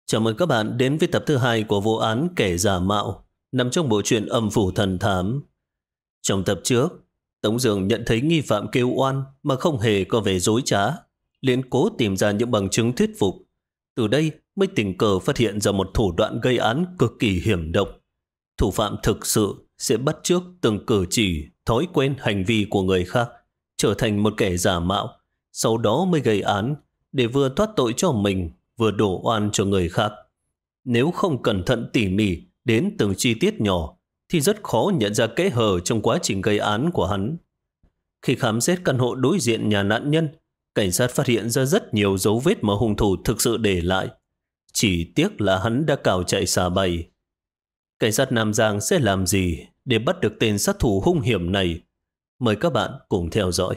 Chào mừng các bạn đến với tập thứ hai của vụ án kẻ giả mạo nằm trong bộ truyện Âm phủ thần thám. Trong tập trước, Tống Dương nhận thấy nghi phạm kêu oan mà không hề có vẻ dối trá, liền cố tìm ra những bằng chứng thuyết phục. Từ đây mới tình cờ phát hiện ra một thủ đoạn gây án cực kỳ hiểm độc. Thủ phạm thực sự sẽ bắt chước từng cử chỉ, thói quen, hành vi của người khác, trở thành một kẻ giả mạo, sau đó mới gây án để vừa thoát tội cho mình, vừa đổ oan cho người khác. Nếu không cẩn thận tỉ mỉ đến từng chi tiết nhỏ, thì rất khó nhận ra kẽ hở trong quá trình gây án của hắn. Khi khám xét căn hộ đối diện nhà nạn nhân, cảnh sát phát hiện ra rất nhiều dấu vết mà hung thủ thực sự để lại. Chỉ tiếc là hắn đã cào chạy xa bay. Cảnh sát Nam Giang sẽ làm gì để bắt được tên sát thủ hung hiểm này? Mời các bạn cùng theo dõi.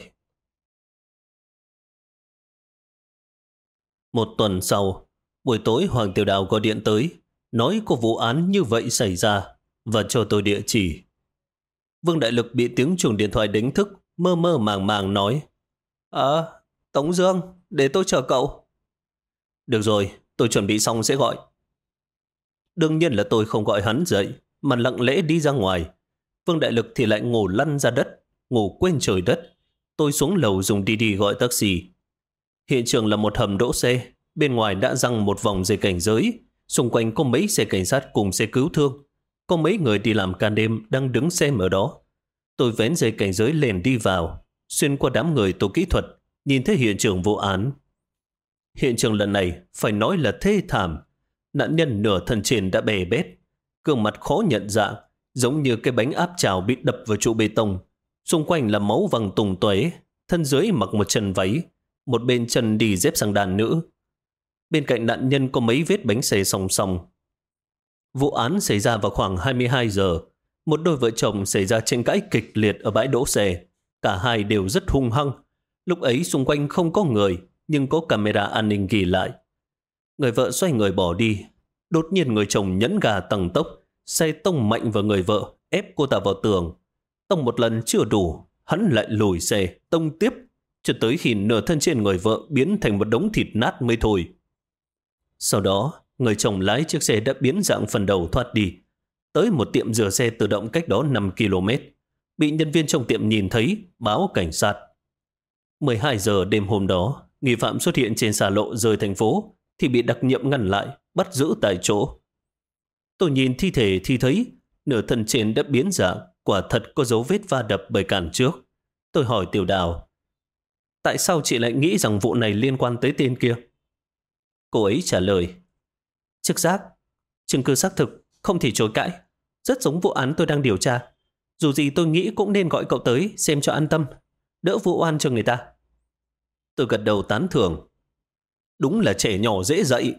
Một tuần sau, buổi tối Hoàng Tiểu Đào gọi điện tới, nói có vụ án như vậy xảy ra và cho tôi địa chỉ. Vương Đại Lực bị tiếng chuông điện thoại đánh thức, mơ mơ màng màng nói: Tống Dương, để tôi chờ cậu. Được rồi, tôi chuẩn bị xong sẽ gọi. Đương nhiên là tôi không gọi hắn dậy, mà lặng lẽ đi ra ngoài. Vương Đại Lực thì lại ngủ lăn ra đất, ngủ quên trời đất. Tôi xuống lầu dùng Didi gọi taxi. Hiện trường là một hầm đỗ xe, bên ngoài đã giăng một vòng dây cảnh giới, xung quanh có mấy xe cảnh sát cùng xe cứu thương. Có mấy người đi làm ca đêm đang đứng xem ở đó. Tôi vén dây cảnh giới lên đi vào, xuyên qua đám người tổ kỹ thuật, nhìn thấy hiện trường vụ án. Hiện trường lần này phải nói là thê thảm. Nạn nhân nửa thân trên đã bè bét, gương mặt khó nhận dạng, giống như cái bánh áp chảo bị đập vào trụ bê tông. Xung quanh là máu văng tung tóe, thân dưới mặc một chân váy, một bên chân đi dép sang đàn nữ. Bên cạnh nạn nhân có mấy vết bánh xe song song. Vụ án xảy ra vào khoảng 22 giờ. Một đôi vợ chồng xảy ra tranh cãi kịch liệt ở bãi đỗ xe. Cả hai đều rất hung hăng. Lúc ấy xung quanh không có người, nhưng có camera an ninh ghi lại. Người vợ xoay người bỏ đi. Đột nhiên người chồng nhẫn gà tăng tốc, xe tông mạnh vào người vợ, ép cô ta vào tường. Tông một lần chưa đủ, hắn lại lùi xe, tông tiếp, cho tới khi nửa thân trên người vợ biến thành một đống thịt nát mới thôi. Sau đó, người chồng lái chiếc xe đã biến dạng phần đầu thoát đi, tới một tiệm rửa xe tự động cách đó 5 km. Bị nhân viên trong tiệm nhìn thấy, báo cảnh sát. 12 giờ đêm hôm đó, nghi phạm xuất hiện trên xa lộ rời thành phố, thì bị đặc nhiệm ngăn lại, bắt giữ tại chỗ. Tôi nhìn thi thể thì thấy, nửa thân trên đã biến dạng, quả thật có dấu vết va đập bởi cản trước. Tôi hỏi Tiểu Đào: tại sao chị lại nghĩ rằng vụ này liên quan tới tên kia? Cô ấy trả lời: trực giác, chứng cứ xác thực, không thể chối cãi. Rất giống vụ án tôi đang điều tra. Dù gì tôi nghĩ cũng nên gọi cậu tới xem cho an tâm, đỡ vụ oan cho người ta. Tôi gật đầu tán thưởng. Đúng là trẻ nhỏ dễ dạy.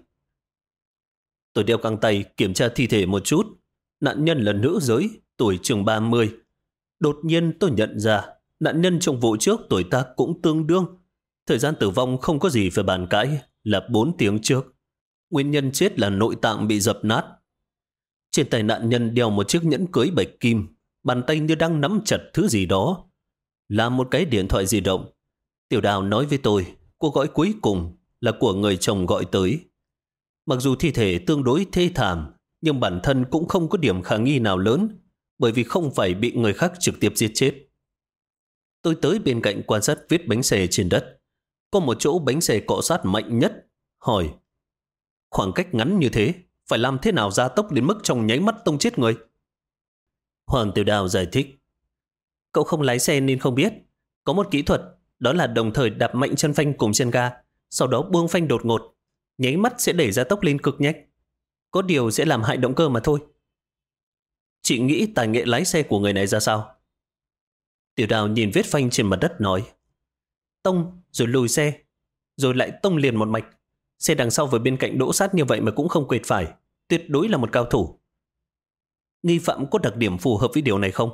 Tôi đeo găng tay kiểm tra thi thể một chút. Nạn nhân là nữ giới, tuổi chừng 30. Đột nhiên tôi nhận ra nạn nhân trong vụ trước tuổi tác cũng tương đương. Thời gian tử vong không có gì phải bàn cãi, là 4 tiếng trước. Nguyên nhân chết là nội tạng bị dập nát. Trên tay nạn nhân đeo một chiếc nhẫn cưới bạch kim, bàn tay như đang nắm chặt thứ gì đó. Là một cái điện thoại di động. Tiểu Đào nói với tôi, cuộc gọi cuối cùng là của người chồng gọi tới. Mặc dù thi thể tương đối thê thảm, nhưng bản thân cũng không có điểm khả nghi nào lớn, bởi vì không phải bị người khác trực tiếp giết chết. Tôi tới bên cạnh quan sát vết bánh xe trên đất. Có một chỗ bánh xe cọ sát mạnh nhất. Hỏi: khoảng cách ngắn như thế, phải làm thế nào gia tốc đến mức trong nháy mắt tông chết người? Hoàng Tiểu Đào giải thích: cậu không lái xe nên không biết. Có một kỹ thuật, đó là đồng thời đạp mạnh chân phanh cùng chân ga, sau đó buông phanh đột ngột, nháy mắt sẽ đẩy gia tốc lên cực nhanh. Có điều sẽ làm hại động cơ mà thôi. Chị nghĩ tài nghệ lái xe của người này ra sao? Tiểu Đào nhìn vết phanh trên mặt đất nói: tông rồi lùi xe, rồi lại tông liền một mạch. Xe đằng sau với bên cạnh đỗ sát như vậy mà cũng không quệt phải. Tuyệt đối là một cao thủ. Nghi phạm có đặc điểm phù hợp với điều này không?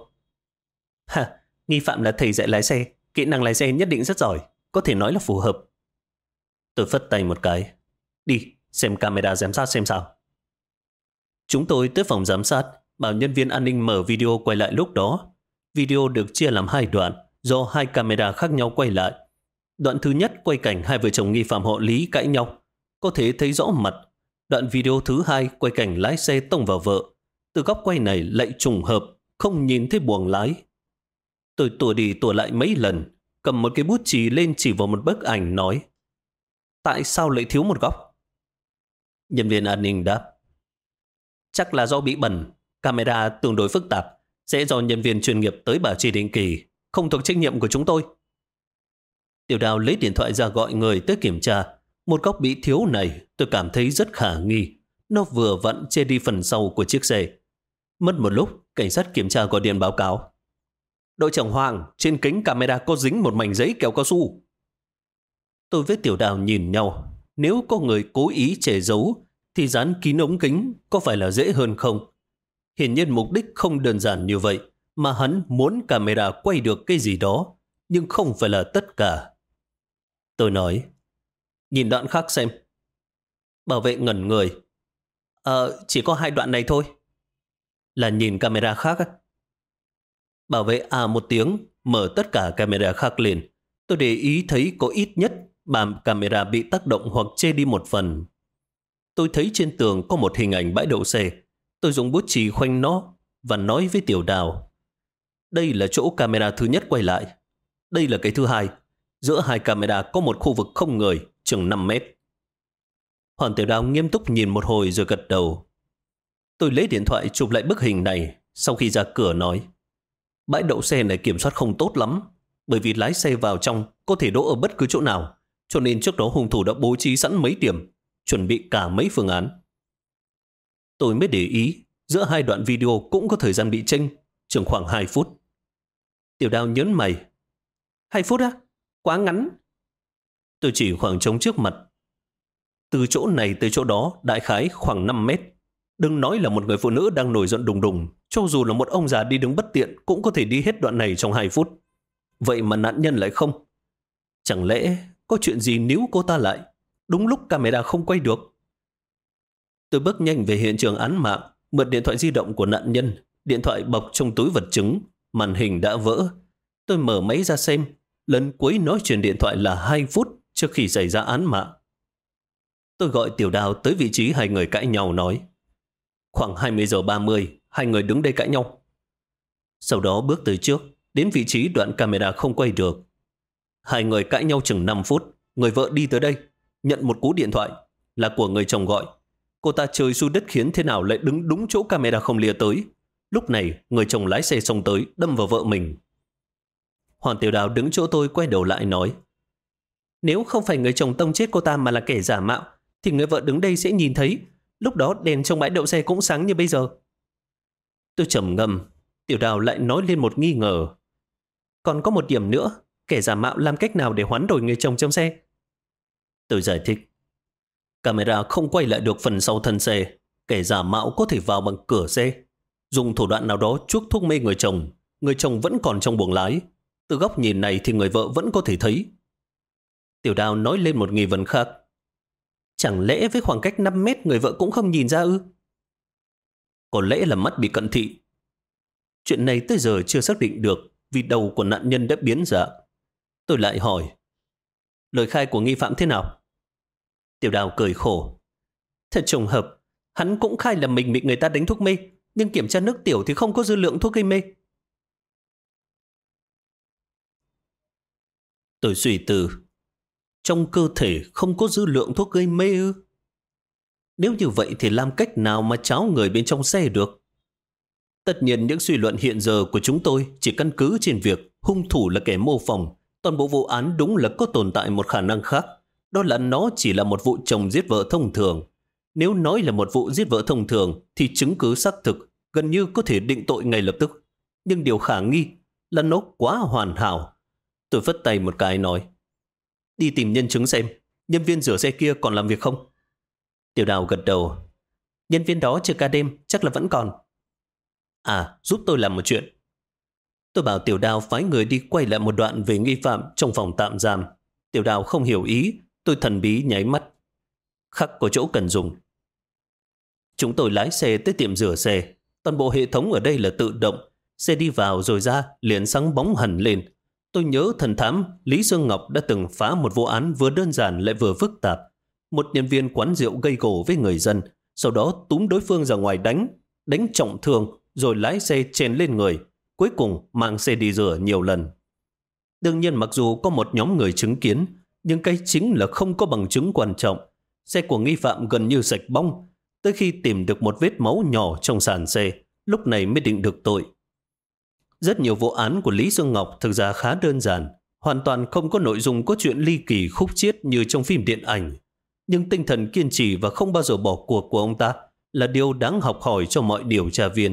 Nghi phạm là thầy dạy lái xe, kỹ năng lái xe nhất định rất giỏi, có thể nói là phù hợp. Tôi phất tay một cái: đi xem camera giám sát xem sao. Chúng tôi tới phòng giám sát, bảo nhân viên an ninh mở video quay lại lúc đó. Video được chia làm 2 đoạn, do 2 camera khác nhau quay lại. Đoạn thứ nhất quay cảnh hai vợ chồng nghi phạm họ Lý cãi nhau. Có thể thấy rõ mặt. Đoạn video thứ hai quay cảnh lái xe tông vào vợ. Từ góc quay này lại trùng hợp, không nhìn thấy buồng lái. Tôi tua đi tua lại mấy lần, cầm một cái bút chì lên chỉ vào một bức ảnh nói: tại sao lại thiếu một góc? Nhân viên an ninh đáp: chắc là do bị bẩn, camera tương đối phức tạp, sẽ do nhân viên chuyên nghiệp tới bảo trì định kỳ, không thuộc trách nhiệm của chúng tôi. Tiểu Đào lấy điện thoại ra gọi người tới kiểm tra. Một góc bị thiếu này tôi cảm thấy rất khả nghi. Nó vừa vặn che đi phần sau của chiếc xe. Mất một lúc, cảnh sát kiểm tra gọi điện báo cáo: đội trưởng Hoàng, trên kính camera có dính một mảnh giấy kẹo cao su. Tôi với Tiểu Đào nhìn nhau. Nếu có người cố ý che giấu thì dán kín ống kính có phải là dễ hơn không? Hiển nhiên mục đích không đơn giản như vậy, mà hắn muốn camera quay được cái gì đó, nhưng không phải là tất cả. Tôi nói: nhìn đoạn khác xem. Bảo vệ ngẩn người: chỉ có 2 đoạn này thôi. Là nhìn camera khác á? Bảo vệ một tiếng, mở tất cả camera khác lên. Tôi để ý thấy có ít nhất 3 camera bị tác động hoặc che đi một phần. Tôi thấy trên tường có một hình ảnh bãi đậu xe. Tôi dùng bút chì khoanh nó và nói với Tiểu Đào: đây là chỗ camera thứ nhất quay lại. Đây là cái thứ hai. Giữa 2 camera có một khu vực không người, chừng 5 mét. Hoàng Tiểu Đào nghiêm túc nhìn một hồi rồi gật đầu. Tôi lấy điện thoại chụp lại bức hình này. Sau khi ra cửa nói: bãi đậu xe này kiểm soát không tốt lắm, bởi vì lái xe vào trong có thể đỗ ở bất cứ chỗ nào, cho nên trước đó hung thủ đã bố trí sẵn mấy điểm, chuẩn bị cả mấy phương án. Tôi mới để ý giữa 2 đoạn video cũng có thời gian bị chênh, chừng khoảng 2 phút. Tiểu Đào nhớn mày: 2 phút á? Quá ngắn. Tôi chỉ khoảng trống trước mặt. Từ chỗ này tới chỗ đó đại khái khoảng 5 mét. Đừng nói là một người phụ nữ đang nổi giận đùng đùng, cho dù là một ông già đi đứng bất tiện cũng có thể đi hết đoạn này trong 2 phút. Vậy mà nạn nhân lại không. Chẳng lẽ có chuyện gì níu cô ta lại đúng lúc camera không quay được? Tôi bước nhanh về hiện trường án mạng, mượn điện thoại di động của nạn nhân. Điện thoại bọc trong túi vật chứng, màn hình đã vỡ. Tôi mở máy ra xem. Lần cuối nói chuyện điện thoại là 2 phút trước khi xảy ra án mạng. Tôi gọi Tiểu Đào tới vị trí 2 người cãi nhau nói: khoảng 20 giờ 30, 2 người đứng đây cãi nhau. Sau đó bước tới trước, đến vị trí đoạn camera không quay được. 2 người cãi nhau chừng 5 phút. Người vợ đi tới đây, nhận một cú điện thoại, là của người chồng gọi. Cô ta trời xui đất khiến thế nào lại đứng đúng chỗ camera không lìa tới. Lúc này, người chồng lái xe xông tới, đâm vào vợ mình. Hoàng Tiểu Đào đứng chỗ tôi quay đầu lại nói: nếu không phải người chồng tông chết cô ta mà là kẻ giả mạo, thì người vợ đứng đây sẽ nhìn thấy. Lúc đó đèn trong bãi đậu xe cũng sáng như bây giờ. Tôi trầm ngâm. Tiểu Đào lại nói lên một nghi ngờ: còn có một điểm nữa, kẻ giả mạo làm cách nào để hoán đổi người chồng trong xe? Tôi giải thích: camera không quay lại được phần sau thân xe. Kẻ giả mạo có thể vào bằng cửa xe, dùng thủ đoạn nào đó chuốc thuốc mê người chồng. Người chồng vẫn còn trong buồng lái. Từ góc nhìn này thì người vợ vẫn có thể thấy. Tiểu Đào nói lên một nghi vấn khác: chẳng lẽ với khoảng cách 5 mét người vợ cũng không nhìn ra ư? Có lẽ là mắt bị cận thị. Chuyện này tới giờ chưa xác định được vì đầu của nạn nhân đã biến dạng. Tôi lại hỏi: lời khai của nghi phạm thế nào? Tiểu Đào cười khổ: thật trùng hợp, hắn cũng khai là mình bị người ta đánh thuốc mê, nhưng kiểm tra nước tiểu thì không có dư lượng thuốc gây mê. Tôi suy tư: trong cơ thể không có dư lượng thuốc gây mê ư? Nếu như vậy thì làm cách nào mà tráo người bên trong xe được? Tất nhiên những suy luận hiện giờ của chúng tôi chỉ căn cứ trên việc hung thủ là kẻ mô phỏng. Toàn bộ vụ án đúng là có tồn tại một khả năng khác, đó là nó chỉ là một vụ chồng giết vợ thông thường. Nếu nói là một vụ giết vợ thông thường thì chứng cứ xác thực gần như có thể định tội ngay lập tức. Nhưng điều khả nghi là nó quá hoàn hảo. Tôi phất tay một cái nói: đi tìm nhân chứng xem, nhân viên rửa xe kia còn làm việc không? Tiểu Đào gật đầu: nhân viên đó chưa ca đêm, chắc là vẫn còn. Giúp tôi làm một chuyện. Tôi bảo Tiểu Đào phái người đi quay lại một đoạn về nghi phạm trong phòng tạm giam. Tiểu Đào không hiểu ý. Tôi thần bí nháy mắt: khắc có chỗ cần dùng. Chúng tôi lái xe tới tiệm rửa xe. Toàn bộ hệ thống ở đây là tự động. Xe đi vào rồi ra liền sáng bóng hẳn lên. Tôi nhớ thần thám Lý Dương Ngọc đã từng phá một vụ án vừa đơn giản lại vừa phức tạp. một nhân viên quán rượu gây gổ với người dân, sau đó túm đối phương ra ngoài đánh trọng thương rồi lái xe chèn lên người, cuối cùng mang xe đi rửa nhiều lần. Đương nhiên mặc dù có một nhóm người chứng kiến, nhưng cái chính là không có bằng chứng quan trọng. Xe của nghi phạm gần như sạch bong, tới khi tìm được một vết máu nhỏ trong sàn xe, lúc này mới định được tội. Rất nhiều vụ án của Lý Dương Ngọc thực ra khá đơn giản, hoàn toàn không có nội dung có chuyện ly kỳ khúc chiết như trong phim điện ảnh. Nhưng tinh thần kiên trì và không bao giờ bỏ cuộc của ông ta là điều đáng học hỏi cho mọi điều tra viên.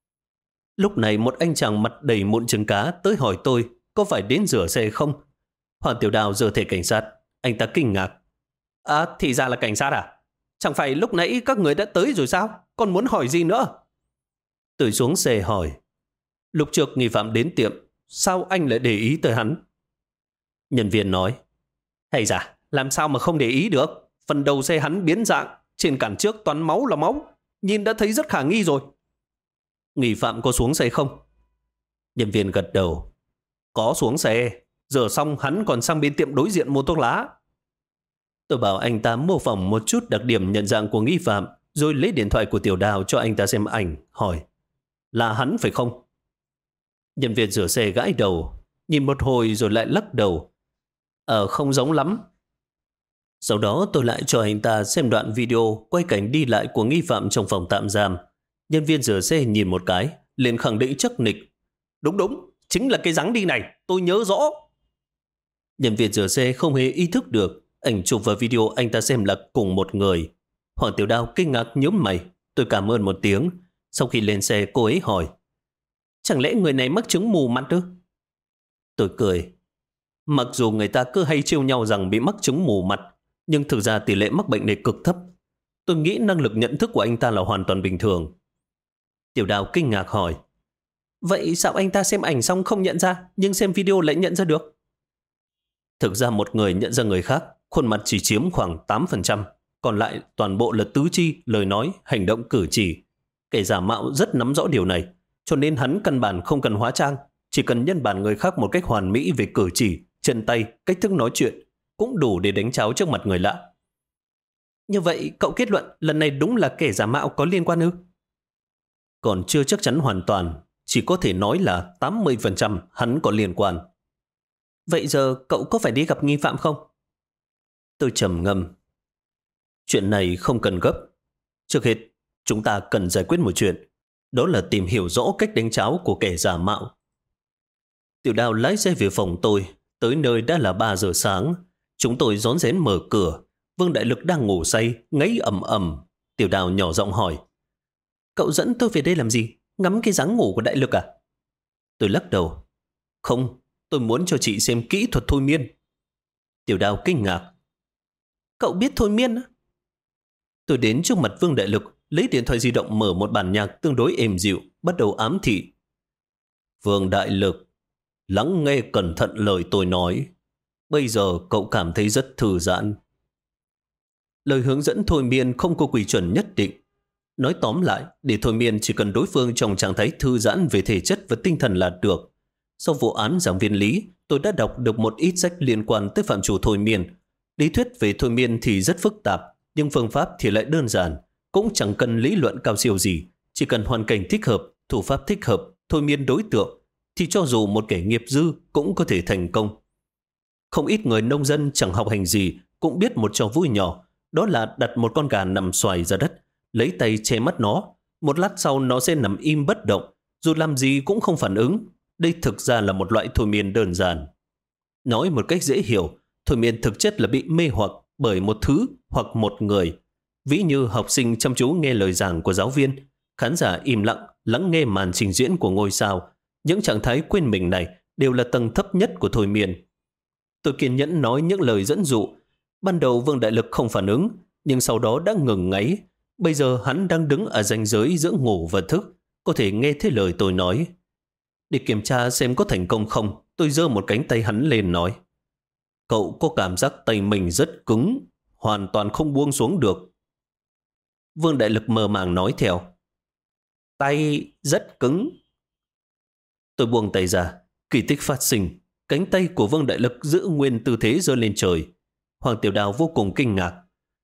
Lúc này một anh chàng mặt đầy mụn trứng cá tới hỏi tôi có phải đến rửa xe không. Hoàng Tiểu Đào giơ thẻ cảnh sát. Anh ta kinh ngạc. À, thì ra là cảnh sát à? Chẳng phải lúc nãy các người đã tới rồi sao? Còn muốn hỏi gì nữa? Tôi xuống xe hỏi. Lúc trước nghi phạm đến tiệm, sao anh lại để ý tới hắn? Nhân viên nói. Hay dạ, làm sao mà không để ý được? Phần đầu xe hắn biến dạng, trên cản trước toàn máu là máu. Nhìn đã thấy rất khả nghi rồi. Nghi phạm có xuống xe không? Nhân viên gật đầu. Có xuống xe. Rửa xong hắn còn sang bên tiệm đối diện mua thuốc lá. Tôi bảo anh ta mô phỏng một chút đặc điểm nhận dạng của nghi phạm, rồi lấy điện thoại của Tiểu Đào cho anh ta xem ảnh, hỏi. Là hắn phải không? Nhân viên rửa xe gãi đầu, nhìn một hồi rồi lại lắc đầu. Không giống lắm. Sau đó tôi lại cho anh ta xem đoạn video quay cảnh đi lại của nghi phạm trong phòng tạm giam. Nhân viên rửa xe nhìn một cái, liền khẳng định chắc nịch. Đúng, chính là cái dáng đi này, tôi nhớ rõ. Nhân viên rửa xe không hề ý thức được ảnh chụp và video anh ta xem là cùng một người. Hoàng Tiểu Đào kinh ngạc nhướng mày. Tôi cảm ơn một tiếng. Sau khi lên xe cô ấy hỏi. Chẳng lẽ người này mắc chứng mù mặt ư? Tôi cười. Mặc dù người ta cứ hay trêu nhau rằng bị mắc chứng mù mặt, nhưng thực ra tỷ lệ mắc bệnh này cực thấp. Tôi nghĩ năng lực nhận thức của anh ta là hoàn toàn bình thường. Tiểu Đào kinh ngạc hỏi. Vậy sao anh ta xem ảnh xong không nhận ra, nhưng xem video lại nhận ra được? Thực ra một người nhận ra người khác, khuôn mặt chỉ chiếm khoảng 8%, còn lại toàn bộ là tứ chi, lời nói, hành động cử chỉ. Kẻ giả mạo rất nắm rõ điều này, cho nên hắn căn bản không cần hóa trang, chỉ cần nhân bản người khác một cách hoàn mỹ về cử chỉ, chân tay, cách thức nói chuyện, cũng đủ để đánh cháo trước mặt người lạ. Như vậy cậu kết luận lần này đúng là kẻ giả mạo có liên quan ư? Còn chưa chắc chắn hoàn toàn, chỉ có thể nói là 80% hắn có liên quan. Vậy giờ cậu có phải đi gặp nghi phạm không? Tôi trầm ngâm. Chuyện này không cần gấp. Trước hết, chúng ta cần giải quyết một chuyện. Đó là tìm hiểu rõ cách đánh cháo của kẻ giả mạo. Tiểu Đào lái xe về phòng tôi. Tới nơi đã là 3 giờ sáng. Chúng tôi rón rén mở cửa. Vương Đại Lực đang ngủ say, ngáy ầm ầm. Tiểu Đào nhỏ giọng hỏi. Cậu dẫn tôi về đây làm gì? Ngắm cái dáng ngủ của Đại Lực à? Tôi lắc đầu. Không, tôi muốn cho chị xem kỹ thuật thôi miên. Tiểu Đào kinh ngạc. Cậu biết thôi miên á? Tôi đến trước mặt Vương Đại Lực, lấy điện thoại di động mở một bản nhạc tương đối êm dịu, bắt đầu ám thị. Vương Đại Lực, lắng nghe cẩn thận lời tôi nói. Bây giờ cậu cảm thấy rất thư giãn. Lời hướng dẫn thôi miên không có quy chuẩn nhất định. Nói tóm lại, để thôi miên chỉ cần đối phương trong trạng thái thư giãn về thể chất và tinh thần là được. Sau vụ án giảng viên Lý, tôi đã đọc được một ít sách liên quan tới phạm trù thôi miên. Lý thuyết về thôi miên thì rất phức tạp, nhưng phương pháp thì lại đơn giản. Cũng chẳng cần lý luận cao siêu gì, chỉ cần hoàn cảnh thích hợp, thủ pháp thích hợp, thôi miên đối tượng, thì cho dù một kẻ nghiệp dư cũng có thể thành công. Không ít người nông dân chẳng học hành gì cũng biết một trò vui nhỏ, đó là đặt một con gà nằm xoài ra đất, lấy tay che mắt nó. Một lát sau nó sẽ nằm im bất động, dù làm gì cũng không phản ứng. Đây thực ra là một loại thôi miên đơn giản. Nói một cách dễ hiểu, thôi miên thực chất là bị mê hoặc bởi một thứ hoặc một người. Ví như học sinh chăm chú nghe lời giảng của giáo viên, khán giả im lặng lắng nghe màn trình diễn của ngôi sao. Những trạng thái quên mình này đều là tầng thấp nhất của thôi miên. Tôi kiên nhẫn nói những lời dẫn dụ. Ban đầu Vương Đại Lực không phản ứng, nhưng sau đó đã ngừng ngáy. Bây giờ hắn đang đứng ở ranh giới giữa ngủ và thức, có thể nghe thấy lời tôi nói. Để kiểm tra xem có thành công không, tôi giơ một cánh tay hắn lên nói. Cậu có cảm giác tay mình rất cứng, hoàn toàn không buông xuống được. Vương Đại Lực mơ màng nói theo. Tay rất cứng. Tôi buông tay ra, kỳ tích phát sinh. Cánh tay của Vương Đại Lực giữ nguyên tư thế giơ lên trời. Hoàng Tiểu Đào vô cùng kinh ngạc.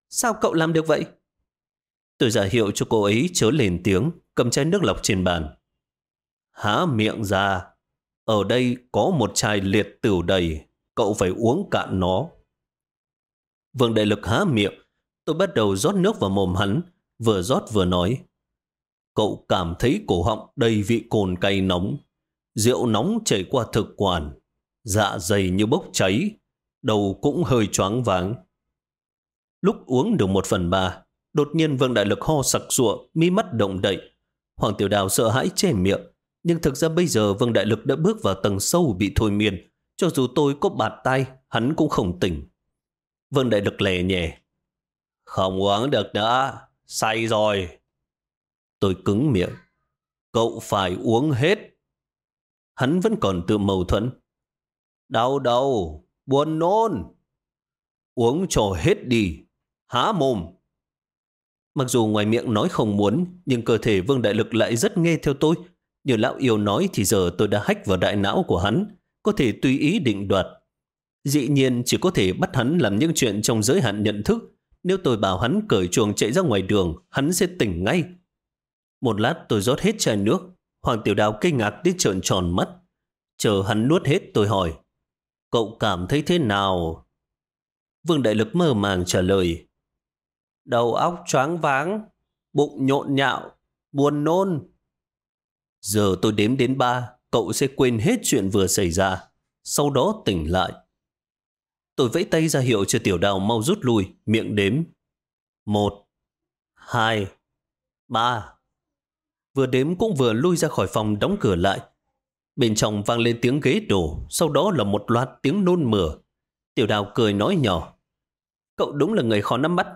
Sao cậu làm được vậy? Tôi ra hiệu cho cô ấy chớ lên tiếng, cầm chai nước lọc trên bàn. Há miệng ra. Ở đây có một chai liệt tửu đầy, cậu phải uống cạn nó. Vương Đại Lực há miệng, tôi bắt đầu rót nước vào mồm hắn, vừa rót vừa nói. Cậu cảm thấy cổ họng đầy vị cồn cay nóng, rượu nóng chảy qua thực quản, dạ dày như bốc cháy, đầu cũng hơi choáng váng. Lúc uống được 1/3, đột nhiên Vương Đại Lực ho sặc sụa, mi mắt động đậy. Hoàng Tiểu Đào sợ hãi che miệng, nhưng thực ra bây giờ Vương Đại Lực đã bước vào tầng sâu bị thôi miên. Cho dù tôi có bạt tay, hắn cũng không tỉnh. Vương Đại Lực lè nhẹ. Không uống được nữa, say rồi. Tôi cứng miệng. Cậu phải uống hết. Hắn vẫn còn tự mâu thuẫn. Đau đầu, buồn nôn. Uống cho hết đi, há mồm. Mặc dù ngoài miệng nói không muốn, nhưng cơ thể Vương Đại Lực lại rất nghe theo tôi. Như lão yêu nói thì giờ tôi đã hack vào đại não của hắn, có thể tùy ý định đoạt. Dĩ nhiên chỉ có thể bắt hắn làm những chuyện trong giới hạn nhận thức. Nếu tôi bảo hắn cởi chuồng chạy ra ngoài đường, hắn sẽ tỉnh ngay. Một lát tôi rót hết chai nước. Hoàng Tiểu Đào kinh ngạc đến trợn tròn mắt. Chờ hắn nuốt hết tôi hỏi. Cậu cảm thấy thế nào? Vương Đại Lực mơ màng trả lời. Đầu óc choáng váng, bụng nhộn nhạo, buồn nôn. Giờ tôi đếm đến 3, cậu sẽ quên hết chuyện vừa xảy ra, sau đó tỉnh lại. Tôi vẫy tay ra hiệu cho Tiểu Đào mau rút lui, miệng đếm. 1, 2, 3. Vừa đếm cũng vừa lui ra khỏi phòng đóng cửa lại. Bên trong vang lên tiếng ghế đổ, sau đó là một loạt tiếng nôn mửa. Tiểu Đào cười nói nhỏ. Cậu đúng là người khó nắm bắt.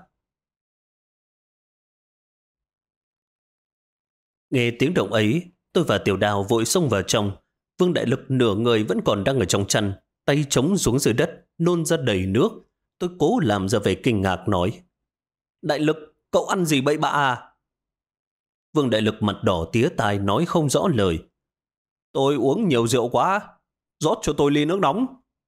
Nghe tiếng động ấy, tôi và Tiểu Đào vội xông vào trong. Vương Đại Lực nửa người vẫn còn đang ở trong chăn, tay chống xuống dưới đất, nôn ra đầy nước. Tôi cố làm ra vẻ kinh ngạc nói. Đại Lực, cậu ăn gì bậy bạ à? Vương Đại Lực mặt đỏ tía tai nói không rõ lời. Tôi uống nhiều rượu quá, rót cho tôi ly nước nóng.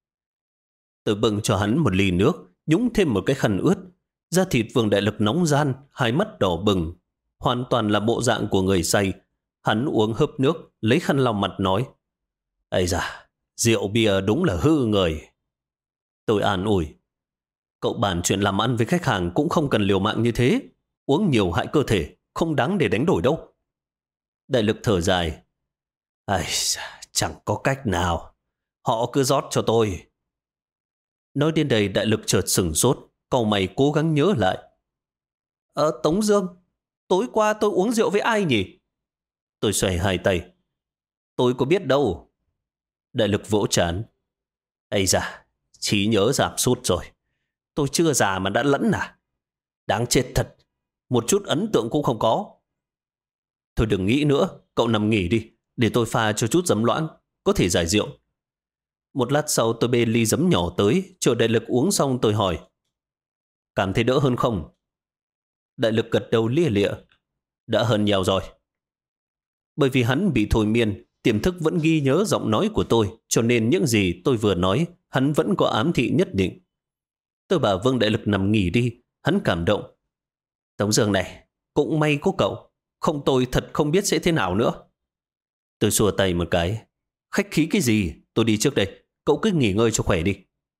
Tôi bưng cho hắn một ly nước, nhúng thêm một cái khăn ướt. Da thịt Vương Đại Lực nóng gian, hai mắt đỏ bừng, hoàn toàn là bộ dạng của người say. Hắn uống hớp nước, lấy khăn lau mặt nói. Ây da, rượu bia đúng là hư người. Tôi an ủi. Cậu bàn chuyện làm ăn với khách hàng cũng không cần liều mạng như thế. Uống nhiều hại cơ thể, không đáng để đánh đổi đâu. Đại Lực thở dài. Ây da, chẳng có cách nào. Họ cứ rót cho tôi. Nói đến đây Đại Lực chợt sửng sốt, cau mày cố gắng nhớ lại. Tống Dương, tối qua tôi uống rượu với ai nhỉ? Tôi xoay hai tay. Tôi có biết đâu. Đại Lực vỗ trán. Ây da, trí nhớ giảm sút rồi. Tôi chưa già mà đã lẫn à? Đáng chết thật. Một chút ấn tượng cũng không có. Thôi đừng nghĩ nữa, cậu nằm nghỉ đi, để tôi pha cho chút giấm loãng, có thể giải rượu. Một lát sau tôi bê ly giấm nhỏ tới, chờ Đại Lực uống xong tôi hỏi. Cảm thấy đỡ hơn không? Đại Lực gật đầu lia lịa. Đã hơn nhiều rồi. Bởi vì hắn bị thôi miên, tiềm thức vẫn ghi nhớ giọng nói của tôi, cho nên những gì tôi vừa nói, hắn vẫn có ám thị nhất định. Tôi bảo Vương Đại Lực nằm nghỉ đi, hắn cảm động. Tống Dương này, cũng may có cậu, không tôi thật không biết sẽ thế nào nữa. Tôi xua tay một cái. Khách khí cái gì, tôi đi trước đây, cậu cứ nghỉ ngơi cho khỏe đi.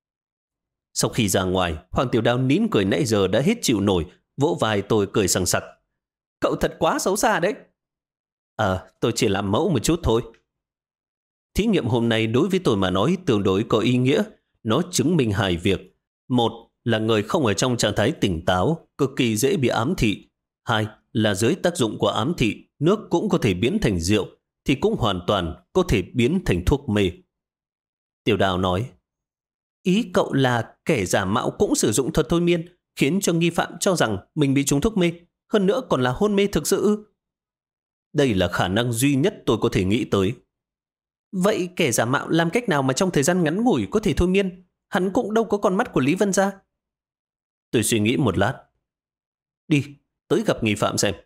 Sau khi ra ngoài, Hoàng Tiểu Đao nín cười nãy giờ đã hết chịu nổi, vỗ vai tôi cười sằng sặc. Cậu thật quá xấu xa đấy. Tôi chỉ làm mẫu một chút thôi. Thí nghiệm hôm nay đối với tôi mà nói tương đối có ý nghĩa. Nó chứng minh hai việc. Một là người không ở trong trạng thái tỉnh táo, cực kỳ dễ bị ám thị. Hai là dưới tác dụng của ám thị, nước cũng có thể biến thành rượu, thì cũng hoàn toàn có thể biến thành thuốc mê. Tiểu Đào nói, ý cậu là kẻ giả mạo cũng sử dụng thuật thôi miên, khiến cho nghi phạm cho rằng mình bị trúng thuốc mê, hơn nữa còn là hôn mê thực sự. Đây là khả năng duy nhất tôi có thể nghĩ tới. Vậy kẻ giả mạo làm cách nào mà trong thời gian ngắn ngủi có thể thôi miên? Hắn cũng đâu có con mắt của Lý Vân Gia. Tôi suy nghĩ một lát. Đi, tới gặp nghi phạm xem.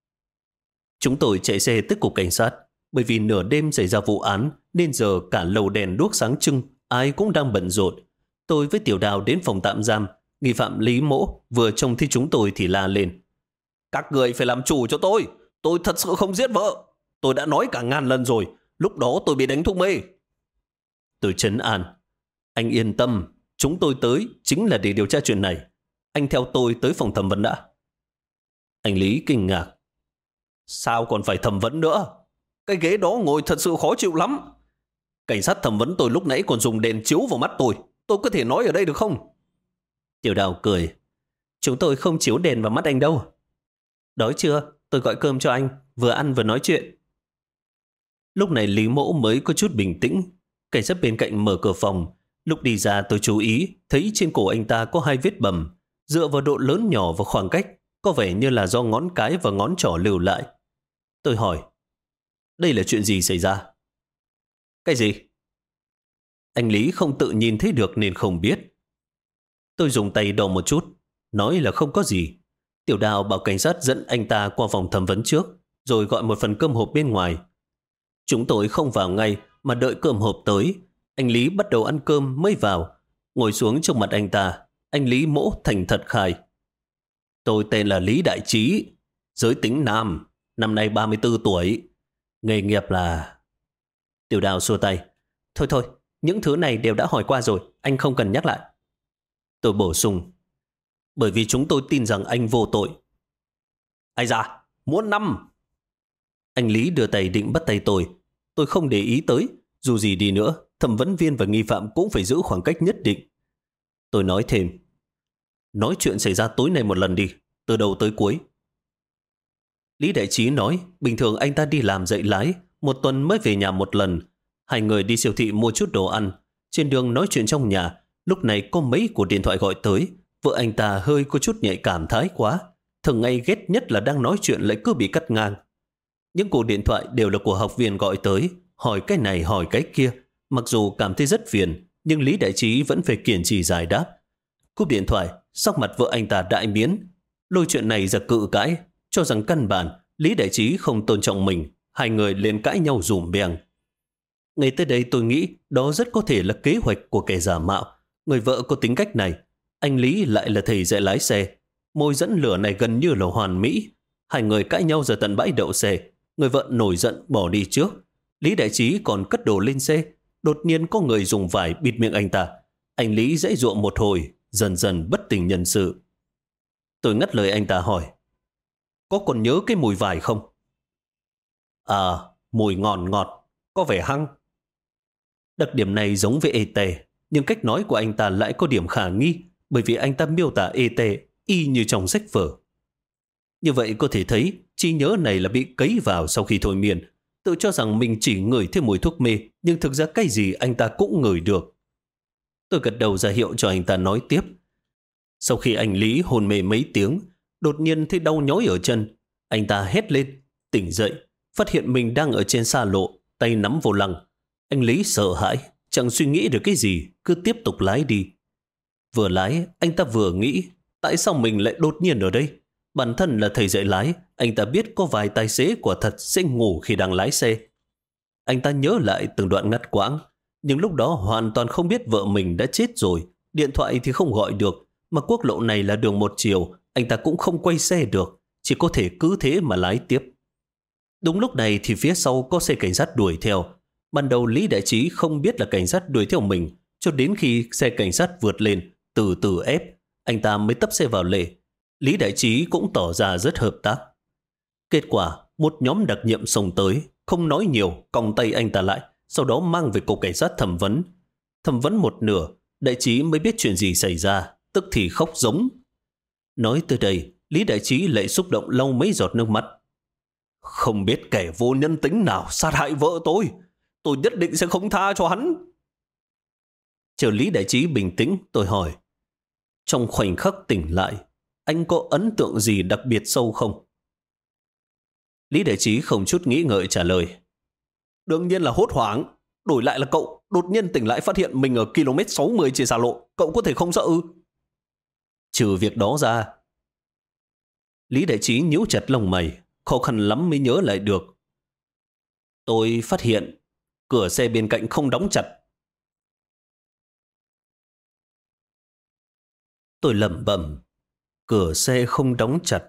Chúng tôi chạy xe tới cục cảnh sát. Bởi vì nửa đêm xảy ra vụ án nên giờ cả lầu đèn đuốc sáng trưng, ai cũng đang bận rộn. Tôi với Tiểu Đào đến phòng tạm giam, Nghi phạm Lý Mỗ vừa trông thấy chúng tôi thì la lên. Các người phải làm chủ cho tôi thật sự không giết vợ. Tôi đã nói cả ngàn lần rồi, lúc đó tôi bị đánh thuốc mê. Tôi trấn an. Anh yên tâm, chúng tôi tới chính là để điều tra chuyện này. Anh theo tôi tới phòng thẩm vấn đã. Anh Lý kinh ngạc. Sao còn phải thẩm vấn nữa? Cái ghế đó ngồi thật sự khó chịu lắm. Cảnh sát thẩm vấn tôi lúc nãy còn dùng đèn chiếu vào mắt tôi có thể nói ở đây được không? Tiểu Đào cười. Chúng tôi không chiếu đèn vào mắt anh đâu. Đói chưa? Tôi gọi cơm cho anh, vừa ăn vừa nói chuyện. Lúc này Lý Mỗ mới có chút bình tĩnh. Cảnh sát bên cạnh mở cửa phòng. Lúc đi ra tôi chú ý, thấy trên cổ anh ta có 2 vết bầm. Dựa vào độ lớn nhỏ và khoảng cách, có vẻ như là do ngón cái và ngón trỏ lưu lại. Tôi hỏi, đây là chuyện gì xảy ra? Cái gì? Anh Lý không tự nhìn thấy được nên không biết. Tôi dùng tay đo một chút, nói là không có gì. Tiểu Đào bảo cảnh sát dẫn anh ta qua phòng thẩm vấn trước, rồi gọi một phần cơm hộp bên ngoài. Chúng tôi không vào ngay mà đợi cơm hộp tới. Anh Lý bắt đầu ăn cơm mới vào. Ngồi xuống trước mặt anh ta, anh Lý Mỗ thành thật khai. Tôi tên là Lý Đại Trí, giới tính nam, năm nay 34 tuổi. Nghề nghiệp là... Tiểu Đào xua tay. Thôi, những thứ này đều đã hỏi qua rồi, anh không cần nhắc lại. Tôi bổ sung. Bởi vì chúng tôi tin rằng anh vô tội. Ai da, muốn năm. Anh Lý đưa tay định bắt tay tôi không để ý tới. Dù gì đi nữa, thẩm vấn viên và nghi phạm cũng phải giữ khoảng cách nhất định. Tôi nói thêm. Nói chuyện xảy ra tối nay một lần đi, từ đầu tới cuối. Lý Đại Trí nói, bình thường anh ta đi làm dạy lái, một tuần mới về nhà một lần. Hai người đi siêu thị mua chút đồ ăn. Trên đường nói chuyện trong nhà, lúc này có mấy cuộc điện thoại gọi tới. Vợ anh ta hơi có chút nhạy cảm thái quá. Thường ngày ghét nhất là đang nói chuyện lại cứ bị cắt ngang. Những cuộc điện thoại đều là của học viên gọi tới, hỏi cái này hỏi cái kia. Mặc dù cảm thấy rất phiền, nhưng Lý Đại Trí vẫn phải kiên trì giải đáp. Cúp điện thoại, sắc mặt vợ anh ta đại biến. Lôi chuyện này ra cự cãi, cho rằng căn bản Lý Đại Trí không tôn trọng mình. Hai người lên cãi nhau dùm beng. Ngay tới đây tôi nghĩ đó rất có thể là kế hoạch của kẻ giả mạo. Người vợ có tính cách này, anh Lý lại là thầy dạy lái xe. Môi dẫn lửa này gần như là hoàn mỹ. Hai người cãi nhau giờ tận bãi đậu xe. Người vợ nổi giận bỏ đi trước. Lý Đại Trí còn cất đồ lên xe. Đột nhiên có người dùng vải bịt miệng anh ta. Anh Lý giãy giụa một hồi, dần dần bất tỉnh nhân sự. Tôi ngắt lời anh ta hỏi. Có còn nhớ cái mùi vải không? À, mùi ngọt ngọt, có vẻ hăng. Đặc điểm này giống với ET, nhưng cách nói của anh ta lại có điểm khả nghi, bởi vì anh ta miêu tả ET y như trong sách vở. Như vậy có thể thấy trí nhớ này là bị cấy vào sau khi thôi miên, tự cho rằng mình chỉ ngửi thêm mùi thuốc mê, nhưng thực ra cái gì anh ta cũng ngửi được. Tôi gật đầu ra hiệu cho anh ta nói tiếp. Sau khi anh Lý hôn mê mấy tiếng, đột nhiên thấy đau nhói ở chân. Anh ta hét lên, tỉnh dậy, phát hiện mình đang ở trên xa lộ, tay nắm vô lăng. Anh Lý sợ hãi, chẳng suy nghĩ được cái gì, cứ tiếp tục lái đi. Vừa lái, anh ta vừa nghĩ, tại sao mình lại đột nhiên ở đây? Bản thân là thầy dạy lái, anh ta biết có vài tài xế quả thật sẽ ngủ khi đang lái xe. Anh ta nhớ lại từng đoạn ngắt quãng, nhưng lúc đó hoàn toàn không biết vợ mình đã chết rồi. Điện thoại thì không gọi được, mà quốc lộ này là đường một chiều, anh ta cũng không quay xe được, chỉ có thể cứ thế mà lái tiếp. Đúng lúc này thì phía sau có xe cảnh sát đuổi theo. Ban đầu Lý Đại Trí không biết là cảnh sát đuổi theo mình, cho đến khi xe cảnh sát vượt lên, từ từ ép, anh ta mới tấp xe vào lề. Lý Đại Trí cũng tỏ ra rất hợp tác. Kết quả, một nhóm đặc nhiệm xông tới, không nói nhiều, còng tay anh ta lại, sau đó mang về cục cảnh sát thẩm vấn. Thẩm vấn một nửa, Đại Trí mới biết chuyện gì xảy ra, tức thì khóc giống. Nói tới đây, Lý Đại Trí lại xúc động lau mấy giọt nước mắt. Không biết kẻ vô nhân tính nào sát hại vợ tôi nhất định sẽ không tha cho hắn. Chờ Lý Đại Trí bình tĩnh, tôi hỏi. Trong khoảnh khắc tỉnh lại, anh có ấn tượng gì đặc biệt sâu không? Lý Đại Trí không chút nghĩ ngợi trả lời. Đương nhiên là hốt hoảng. Đổi lại là cậu đột nhiên tỉnh lại phát hiện mình ở km 60 trên xa lộ. Cậu có thể không sợ ư? Trừ việc đó ra. Lý Đại Trí nhíu chặt lông mày, khó khăn lắm mới nhớ lại được. Tôi phát hiện cửa xe bên cạnh không đóng chặt. Tôi lẩm bẩm, cửa xe không đóng chặt.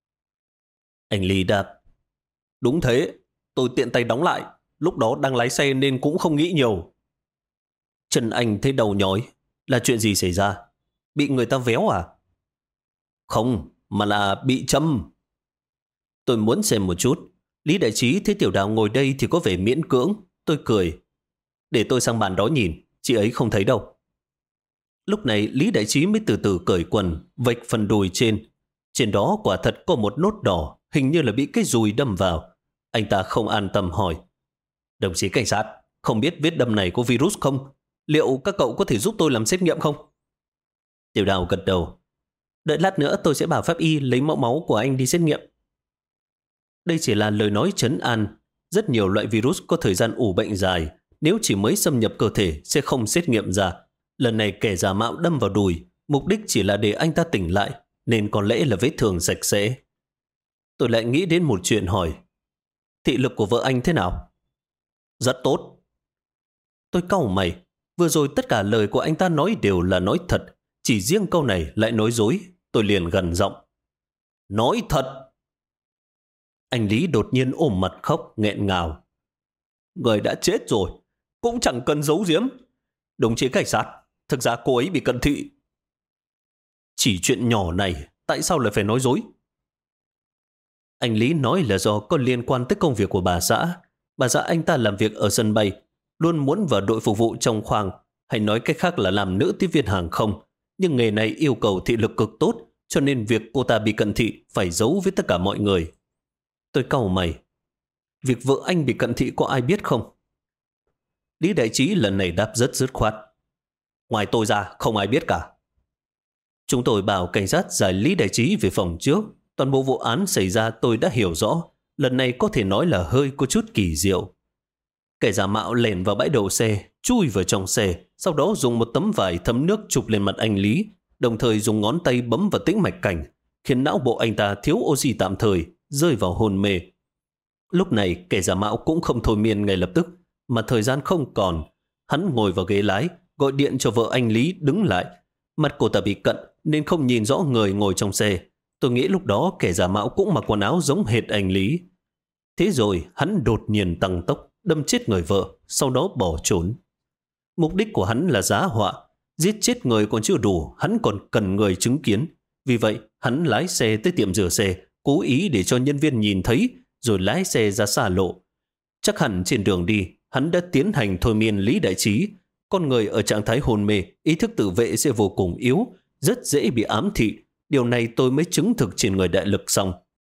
Anh Lý đáp, đúng thế, tôi tiện tay đóng lại, lúc đó đang lái xe nên cũng không nghĩ nhiều. Chân anh thấy đầu nhói, là chuyện gì xảy ra? Bị người ta véo à? Không, mà là bị châm. Tôi muốn xem một chút. Lý Đại Trí thấy Tiểu Đào ngồi đây thì có vẻ miễn cưỡng. Tôi cười. Để tôi sang bàn đó nhìn, chị ấy không thấy đâu. Lúc này Lý Đại Trí mới từ từ cởi quần, vạch phần đùi trên. Trên đó quả thật có một nốt đỏ, hình như là bị cái dùi đâm vào. Anh ta không an tâm hỏi. Đồng chí cảnh sát, không biết vết đâm này có virus không? Liệu các cậu có thể giúp tôi làm xét nghiệm không? Tiểu Đào gật đầu. Đợi lát nữa tôi sẽ bảo pháp y lấy mẫu máu của anh đi xét nghiệm. Đây chỉ là lời nói trấn an. Rất nhiều loại virus có thời gian ủ bệnh dài. Nếu chỉ mới xâm nhập cơ thể sẽ không xét nghiệm ra. Lần này kẻ giả mạo đâm vào đùi, mục đích chỉ là để anh ta tỉnh lại, nên có lẽ là vết thương sạch sẽ. Tôi lại nghĩ đến một chuyện hỏi. Thị lực của vợ anh thế nào? Rất tốt. Tôi cau mày. Vừa rồi tất cả lời của anh ta nói đều là nói thật. Chỉ riêng câu này lại nói dối. Tôi liền gần giọng. Nói thật. Anh Lý đột nhiên ôm mặt khóc nghẹn ngào. Người đã chết rồi, cũng chẳng cần giấu giếm. Đồng chí cảnh sát, thực ra cô ấy bị cận thị. Chỉ chuyện nhỏ này, tại sao lại phải nói dối? Anh Lý nói là do có liên quan tới công việc của bà xã. Bà xã anh ta làm việc ở sân bay, luôn muốn vào đội phục vụ trong khoang, hay nói cách khác là làm nữ tiếp viên hàng không. Nhưng nghề này yêu cầu thị lực cực tốt, cho nên việc cô ta bị cận thị phải giấu với tất cả mọi người. Tôi cau mày. Việc vợ anh bị cận thị có ai biết không? Lý Đại Trí lần này đáp rất dứt khoát. Ngoài tôi ra không ai biết cả. Chúng tôi bảo cảnh sát giải Lý Đại Trí về phòng trước. Toàn bộ vụ án xảy ra tôi đã hiểu rõ. Lần này có thể nói là hơi có chút kỳ diệu. Kẻ giả mạo lẻn vào bãi đậu xe, chui vào trong xe, sau đó dùng một tấm vải thấm nước chụp lên mặt anh Lý, đồng thời dùng ngón tay bấm vào tĩnh mạch cảnh, khiến não bộ anh ta thiếu oxy tạm thời, rơi vào hôn mê. Lúc này kẻ giả mạo cũng không thôi miên ngay lập tức, mà thời gian không còn. Hắn ngồi vào ghế lái, gọi điện cho vợ anh Lý đứng lại. Mặt cô ta bị cận nên không nhìn rõ người ngồi trong xe. Tôi nghĩ lúc đó kẻ giả mạo cũng mặc quần áo giống hệt anh Lý. Thế rồi hắn đột nhiên tăng tốc, đâm chết người vợ, sau đó bỏ trốn. Mục đích của hắn là giá họa. Giết chết người còn chưa đủ, hắn còn cần người chứng kiến. Vì vậy, hắn lái xe tới tiệm rửa xe, cố ý để cho nhân viên nhìn thấy, rồi lái xe ra xa lộ. Chắc hẳn trên đường đi, hắn đã tiến hành thôi miên Lý Đại Trí. Con người ở trạng thái hôn mê, ý thức tự vệ sẽ vô cùng yếu, rất dễ bị ám thị. Điều này tôi mới chứng thực trên người đại lực xong.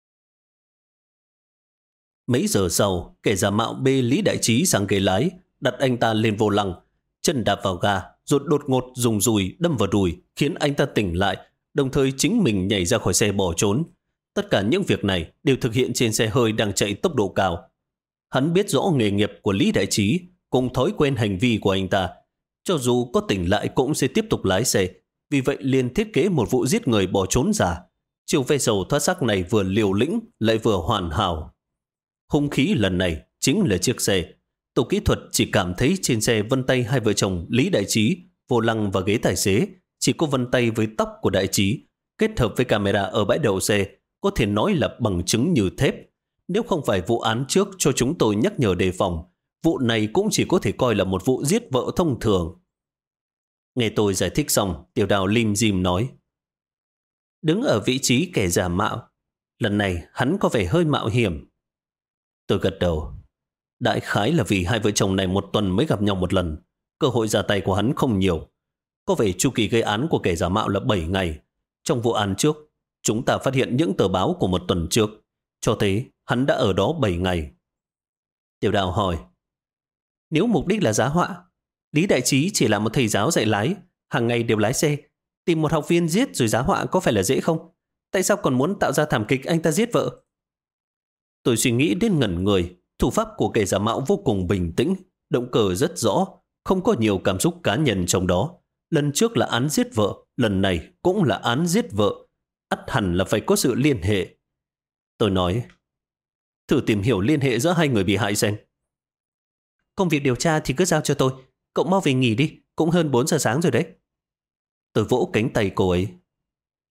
Mấy giờ sau, kẻ giả mạo bê Lý Đại Trí sang ghế lái, đặt anh ta lên vô lăng, chân đạp vào ga, rồi đột ngột dùng dùi đâm vào đùi, khiến anh ta tỉnh lại, đồng thời chính mình nhảy ra khỏi xe bỏ trốn. Tất cả những việc này đều thực hiện trên xe hơi đang chạy tốc độ cao. Hắn biết rõ nghề nghiệp của Lý Đại Trí, cùng thói quen hành vi của anh ta. Cho dù có tỉnh lại cũng sẽ tiếp tục lái xe, vì vậy liền thiết kế một vụ giết người bỏ trốn giả. Chiều ve sầu thoát xác này vừa liều lĩnh lại vừa hoàn hảo. Hung khí lần này chính là chiếc xe. Tổ kỹ thuật chỉ cảm thấy trên xe vân tay hai vợ chồng Lý Đại Trí, vô lăng và ghế tài xế, chỉ có vân tay với tóc của Đại Trí, kết hợp với camera ở bãi đậu xe, có thể nói là bằng chứng như thép. Nếu không phải vụ án trước cho chúng tôi nhắc nhở đề phòng, vụ này cũng chỉ có thể coi là một vụ giết vợ thông thường. Nghe tôi giải thích xong, Tiểu Đào lim dim nói. Đứng ở vị trí kẻ giả mạo, lần này hắn có vẻ hơi mạo hiểm. Tôi gật đầu. Đại khái là vì hai vợ chồng này một tuần mới gặp nhau một lần. Cơ hội ra tay của hắn không nhiều. Có vẻ chu kỳ gây án của kẻ giả mạo là 7 ngày. Trong vụ án trước, chúng ta phát hiện những tờ báo của một tuần trước, cho thấy hắn đã ở đó 7 ngày. Tiểu Đào hỏi. Nếu mục đích là giá họa, Lý Đại Trí chỉ là một thầy giáo dạy lái, hàng ngày đều lái xe. Tìm một học viên giết rồi giá họa có phải là dễ không? Tại sao còn muốn tạo ra thảm kịch anh ta giết vợ? Tôi suy nghĩ đến ngẩn người. Thủ pháp của kẻ giả mạo vô cùng bình tĩnh, động cơ rất rõ, không có nhiều cảm xúc cá nhân trong đó. Lần trước là án giết vợ, lần này cũng là án giết vợ. Ắt hẳn là phải có sự liên hệ. Tôi nói, thử tìm hiểu liên hệ giữa hai người bị hại xem. Công việc điều tra thì cứ giao cho tôi. Cậu mau về nghỉ đi, cũng hơn 4 giờ sáng rồi đấy. Tôi vỗ cánh tay cô ấy.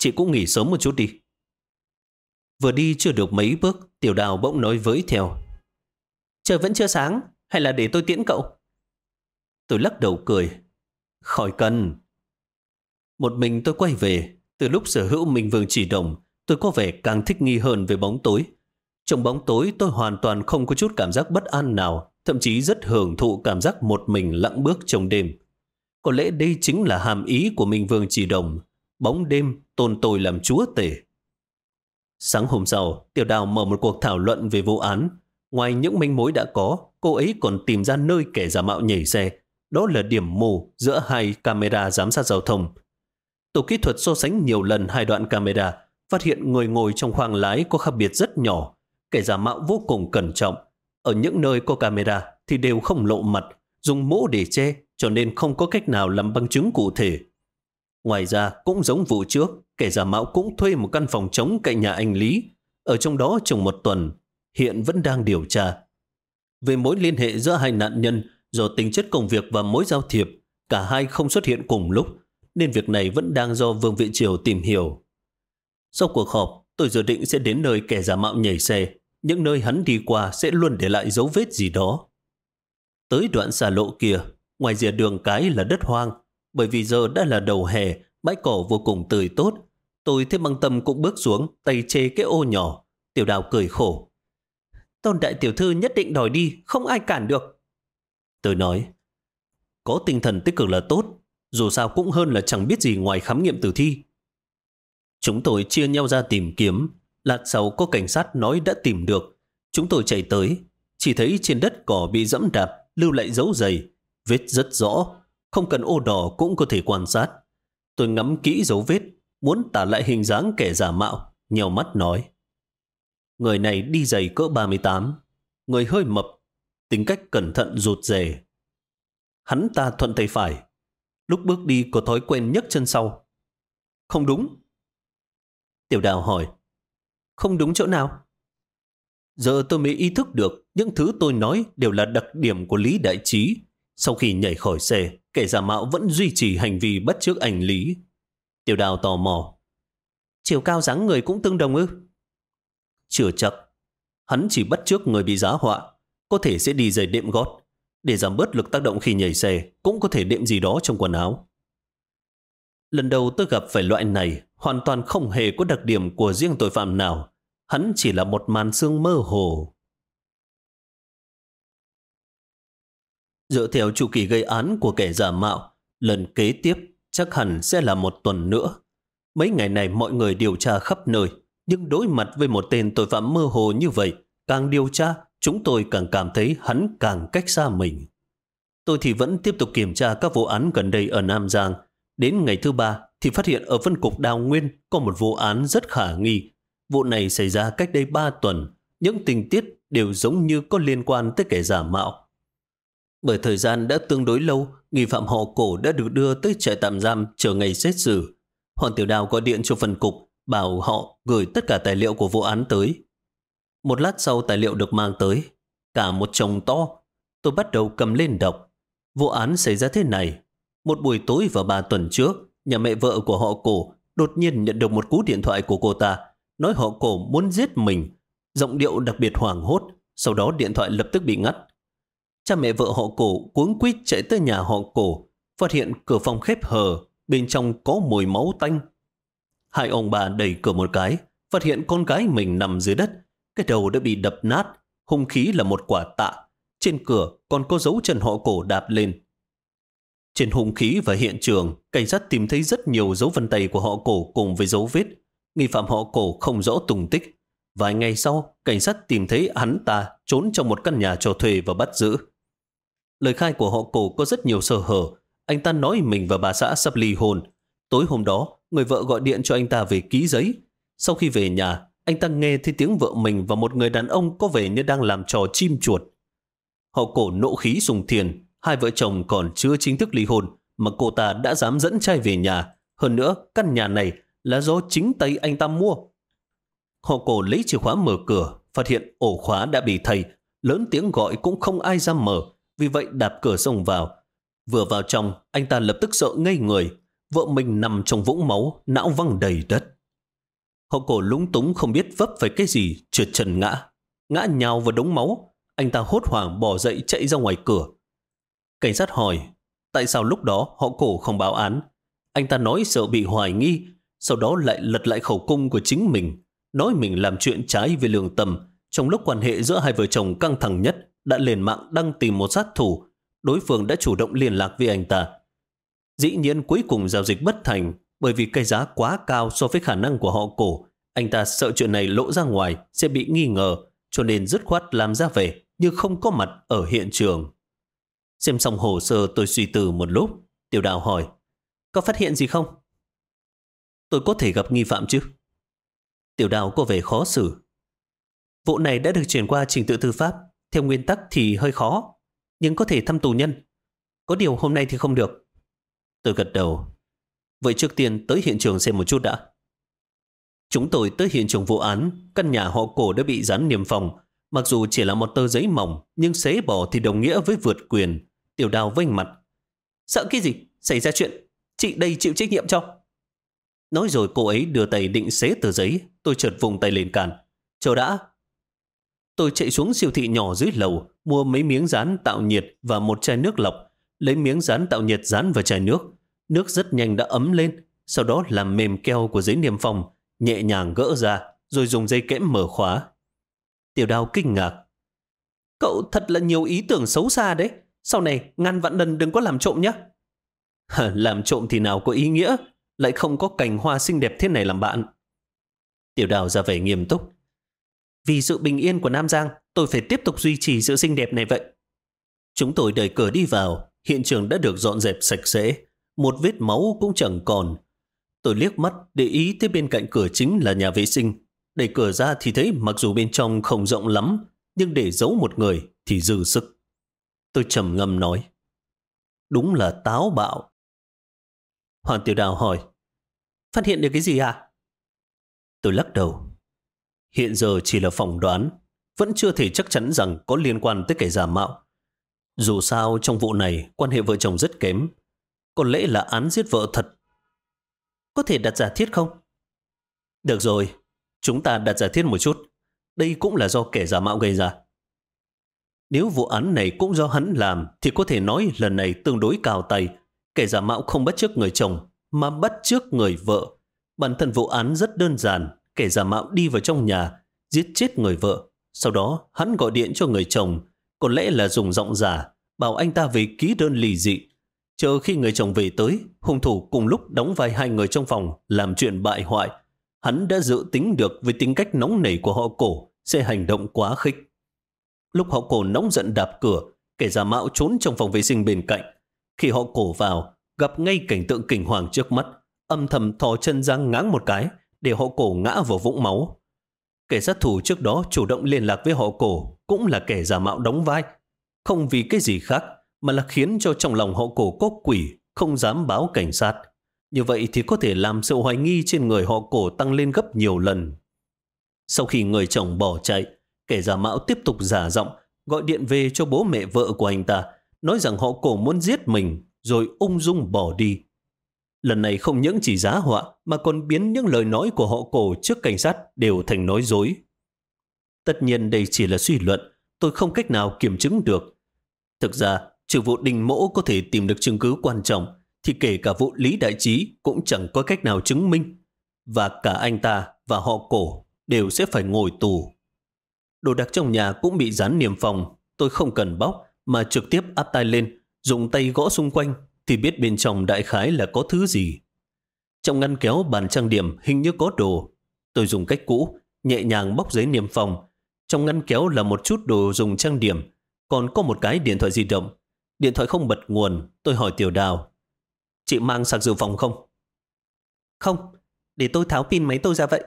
chị cũng nghỉ sớm một chút đi. Vừa đi chưa được mấy bước, Tiểu Đào bỗng nói với theo. Trời vẫn chưa sáng, hay là để tôi tiễn cậu? Tôi lắc đầu cười. Khỏi cần. Một mình tôi quay về. Từ lúc sở hữu Minh Vương Chỉ Đồng, tôi có vẻ càng thích nghi hơn với bóng tối. Trong bóng tối tôi hoàn toàn không có chút cảm giác bất an nào, thậm chí rất hưởng thụ cảm giác một mình lặng bước trong đêm. Có lẽ đây chính là hàm ý của Minh Vương Chỉ Đồng. Bóng đêm tôn tôi làm chúa tể. Sáng hôm sau, Tiểu Đào mở một cuộc thảo luận về vụ án. Ngoài những manh mối đã có, cô ấy còn tìm ra nơi kẻ giả mạo nhảy xe. Đó là điểm mù giữa hai camera giám sát giao thông. Tổ kỹ thuật so sánh nhiều lần hai đoạn camera, phát hiện người ngồi trong khoang lái có khác biệt rất nhỏ. Kẻ giả mạo vô cùng cẩn trọng. Ở những nơi có camera thì đều không lộ mặt, dùng mũ để che, cho nên không có cách nào làm bằng chứng cụ thể. Ngoài ra, cũng giống vụ trước, kẻ giả mạo cũng thuê một căn phòng trống cạnh nhà anh Lý. Ở trong đó chừng một tuần, hiện vẫn đang điều tra. Về mối liên hệ giữa hai nạn nhân, do tính chất công việc và mối giao thiệp, cả hai không xuất hiện cùng lúc, nên việc này vẫn đang do Vương Vị Triều tìm hiểu. Sau cuộc họp, tôi dự định sẽ đến nơi kẻ giả mạo nhảy xe. Những nơi hắn đi qua sẽ luôn để lại dấu vết gì đó. Tới đoạn xa lộ kia, ngoài rìa đường cái là đất hoang. Bởi vì giờ đã là đầu hè, bãi cỏ vô cùng tươi tốt. Tôi thấy Băng Tâm cũng bước xuống, tay chê cái ô nhỏ. Tiểu Đào cười khổ. Tôn đại tiểu thư nhất định đòi đi, không ai cản được. Tôi nói, có tinh thần tích cực là tốt, dù sao cũng hơn là chẳng biết gì ngoài khám nghiệm tử thi. Chúng tôi chia nhau ra tìm kiếm. Lát sau có cảnh sát nói đã tìm được. Chúng tôi chạy tới, chỉ thấy trên đất cỏ bị dẫm đạp, lưu lại dấu giày, vết rất rõ, không cần ô đỏ cũng có thể quan sát. Tôi ngắm kỹ dấu vết, muốn tả lại hình dáng kẻ giả mạo, nheo mắt nói. Người này đi giày cỡ 38, người hơi mập, tính cách cẩn thận rụt rè. Hắn ta thuận tay phải, lúc bước đi có thói quen nhấc chân sau. Không đúng. Tiểu Đào hỏi, không đúng chỗ nào? Giờ tôi mới ý thức được những thứ tôi nói đều là đặc điểm của Lý Đại Trí. Sau khi nhảy khỏi xe, kẻ giả mạo vẫn duy trì hành vi bắt chước ảnh Lý. Tiểu Đào tò mò. Chiều cao dáng người cũng tương đồng ư? Chưa chắc. Hắn chỉ bắt chước người bị giá họa, có thể sẽ đi giày đệm gót. Để giảm bớt lực tác động khi nhảy xe, cũng có thể đệm gì đó trong quần áo. Lần đầu tôi gặp phải loại này, hoàn toàn không hề có đặc điểm của riêng tội phạm nào. Hắn chỉ là một màn sương mơ hồ. Dựa theo chu kỳ gây án của kẻ giả mạo, lần kế tiếp chắc hẳn sẽ là một tuần nữa. Mấy ngày này mọi người điều tra khắp nơi, nhưng đối mặt với một tên tội phạm mơ hồ như vậy, càng điều tra, chúng tôi càng cảm thấy hắn càng cách xa mình. Tôi thì vẫn tiếp tục kiểm tra các vụ án gần đây ở Nam Giang. Đến ngày thứ 3 thì phát hiện ở phân cục Đào Nguyên có một vụ án rất khả nghi. Vụ này xảy ra cách đây 3 tuần, những tình tiết đều giống như có liên quan tới kẻ giả mạo. Bởi thời gian đã tương đối lâu, nghi phạm họ Cổ đã được đưa tới trại tạm giam chờ ngày xét xử. Hoàng Tiểu Đào gọi điện cho phân cục, bảo họ gửi tất cả tài liệu của vụ án tới. Một lát sau tài liệu được mang tới, cả một chồng to. Tôi bắt đầu cầm lên đọc. Vụ án xảy ra thế này. Một buổi tối vào 3 tuần trước, nhà mẹ vợ của họ Cổ đột nhiên nhận được một cú điện thoại của cô ta, nói họ Cổ muốn giết mình. Giọng điệu đặc biệt hoảng hốt, sau đó điện thoại lập tức bị ngắt. Cha mẹ vợ họ Cổ cuống quýt chạy tới nhà họ Cổ, phát hiện cửa phòng khép hờ, bên trong có mùi máu tanh. Hai ông bà đẩy cửa một cái, phát hiện con gái mình nằm dưới đất, cái đầu đã bị đập nát, hung khí là một quả tạ. Trên cửa còn có dấu chân họ Cổ đạp lên. Trên hung khí và hiện trường, cảnh sát tìm thấy rất nhiều dấu vân tay của họ Cổ cùng với dấu vết. Nghi phạm họ Cổ không rõ tung tích. Vài ngày sau, cảnh sát tìm thấy hắn ta trốn trong một căn nhà cho thuê và bắt giữ. Lời khai của họ Cổ có rất nhiều sơ hở. Anh ta nói mình và bà xã sắp ly hôn. Tối hôm đó, người vợ gọi điện cho anh ta về ký giấy. Sau khi về nhà, anh ta nghe thấy tiếng vợ mình và một người đàn ông có vẻ như đang làm trò chim chuột. Họ Cổ nộ khí sùng thiền, hai vợ chồng còn chưa chính thức ly hôn mà cô ta đã dám dẫn trai về nhà. Hơn nữa, căn nhà này là do chính tay anh ta mua. Họ Cổ lấy chìa khóa mở cửa, phát hiện ổ khóa đã bị thay, lớn tiếng gọi cũng không ai ra mở, vì vậy đạp cửa xông vào. Vừa vào trong, anh ta lập tức sợ ngây người, vợ mình nằm trong vũng máu, não văng đầy đất. Họ Cổ lúng túng không biết vấp phải cái gì, trượt chân ngã nhào vào đống máu. Anh ta hốt hoảng bò dậy chạy ra ngoài cửa. Cảnh sát hỏi tại sao lúc đó họ Cổ không báo án. Anh ta nói sợ bị hoài nghi, sau đó lại lật lại khẩu cung của chính mình, nói mình làm chuyện trái với lương tâm. Trong lúc quan hệ giữa hai vợ chồng căng thẳng nhất, đã lên mạng đăng tìm một sát thủ. Đối phương đã chủ động liên lạc với anh ta. Dĩ nhiên cuối cùng giao dịch bất thành, bởi vì cái giá quá cao so với khả năng của họ Cổ. Anh ta sợ chuyện này lộ ra ngoài sẽ bị nghi ngờ, cho nên dứt khoát làm ra vẻ như không có mặt ở hiện trường. Xem xong hồ sơ, tôi suy tư một lúc. Tiểu Đào hỏi, có phát hiện gì không? Tôi có thể gặp nghi phạm chứ? Tiểu Đào có vẻ khó xử. Vụ này đã được chuyển qua trình tự tư pháp, theo nguyên tắc thì hơi khó, nhưng có thể thăm tù nhân. Có điều hôm nay thì không được. Tôi gật đầu. Vậy trước tiên tới hiện trường xem một chút đã. Chúng tôi tới hiện trường vụ án. Căn nhà họ Cổ đã bị dán niêm phong. Mặc dù chỉ là một tờ giấy mỏng, nhưng xé bỏ thì đồng nghĩa với vượt quyền. Tiểu Đào vênh mặt. Sợ cái gì? Xảy ra chuyện, chị đây chịu trách nhiệm cho. Nói rồi cô ấy đưa tay định xé tờ giấy. Tôi chợt vùng tay lên cản. Chờ đã. Tôi chạy xuống siêu thị nhỏ dưới lầu, mua mấy miếng dán tạo nhiệt và một chai nước lọc. Lấy miếng dán tạo nhiệt dán vào chai nước. Nước rất nhanh đã ấm lên. Sau đó làm mềm keo của giấy niêm phong, nhẹ nhàng gỡ ra, rồi dùng dây kẽm mở khóa. Tiểu Đào kinh ngạc. Cậu thật là nhiều ý tưởng xấu xa đấy. Sau này ngàn vạn lần đừng có làm trộm nhé. Làm trộm thì nào có ý nghĩa, lại không có cành hoa xinh đẹp thế này làm bạn. Tiểu Đào ra vẻ nghiêm túc. Vì sự bình yên của Nam Giang, tôi phải tiếp tục duy trì sự xinh đẹp này vậy. Chúng tôi đẩy cửa đi vào. Hiện trường đã được dọn dẹp sạch sẽ. Một vết máu cũng chẳng còn. Tôi liếc mắt để ý tới bên cạnh cửa chính là nhà vệ sinh. Đẩy cửa ra thì thấy mặc dù bên trong không rộng lắm, nhưng để giấu một người thì dư sức. Tôi trầm ngâm nói, đúng là táo bạo. Hoàng Tiểu Đào hỏi, phát hiện được cái gì à? Tôi lắc đầu. Hiện giờ chỉ là phỏng đoán, vẫn chưa thể chắc chắn rằng có liên quan tới kẻ giả mạo. Dù sao trong vụ này quan hệ vợ chồng rất kém, có lẽ là án giết vợ thật. Có thể đặt giả thiết không? Được rồi, chúng ta đặt giả thiết một chút. Đây cũng là do kẻ giả mạo gây ra. Nếu vụ án này cũng do hắn làm thì có thể nói lần này tương đối cao tay. Kẻ giả mạo không bắt chước người chồng mà bắt chước người vợ. Bản thân vụ án rất đơn giản. Kẻ giả mạo đi vào trong nhà, giết chết người vợ. Sau đó hắn gọi điện cho người chồng, có lẽ là dùng giọng giả, bảo anh ta về ký đơn ly dị. Chờ khi người chồng về tới, hung thủ cùng lúc đóng vai hai người trong phòng làm chuyện bại hoại. Hắn đã dự tính được với tính cách nóng nảy của họ Cổ sẽ hành động quá khích. Lúc họ Cổ nóng giận đạp cửa, kẻ giả mạo trốn trong phòng vệ sinh bên cạnh. Khi họ Cổ vào, gặp ngay cảnh tượng kinh hoàng trước mắt, âm thầm thò chân ra ngáng một cái để họ Cổ ngã vào vũng máu. Kẻ sát thủ trước đó chủ động liên lạc với họ Cổ cũng là kẻ giả mạo đóng vai. Không vì cái gì khác, mà là khiến cho trong lòng họ Cổ có quỷ, không dám báo cảnh sát. Như vậy thì có thể làm sự hoài nghi trên người họ Cổ tăng lên gấp nhiều lần. Sau khi người chồng bỏ chạy, kẻ giả mạo tiếp tục giả giọng gọi điện về cho bố mẹ vợ của anh ta, nói rằng họ Cổ muốn giết mình, rồi ung dung bỏ đi. Lần này không những chỉ giá họa, mà còn biến những lời nói của họ Cổ trước cảnh sát đều thành nói dối. Tất nhiên đây chỉ là suy luận, tôi không cách nào kiểm chứng được. Thực ra, trừ vụ Đinh Mỗ có thể tìm được chứng cứ quan trọng, thì kể cả vụ Lý Đại Trí cũng chẳng có cách nào chứng minh. Và cả anh ta và họ Cổ đều sẽ phải ngồi tù. Đồ đạc trong nhà cũng bị dán niêm phong. Tôi không cần bóc mà trực tiếp áp tai lên, dùng tay gõ xung quanh thì biết bên trong đại khái là có thứ gì. Trong ngăn kéo bàn trang điểm hình như có đồ. Tôi dùng cách cũ, nhẹ nhàng bóc giấy niêm phong. Trong ngăn kéo là một chút đồ dùng trang điểm, còn có một cái điện thoại di động. Điện thoại không bật nguồn. Tôi hỏi Tiểu Đào, chị mang sạc dự phòng không? Không, để tôi tháo pin máy tôi ra vậy.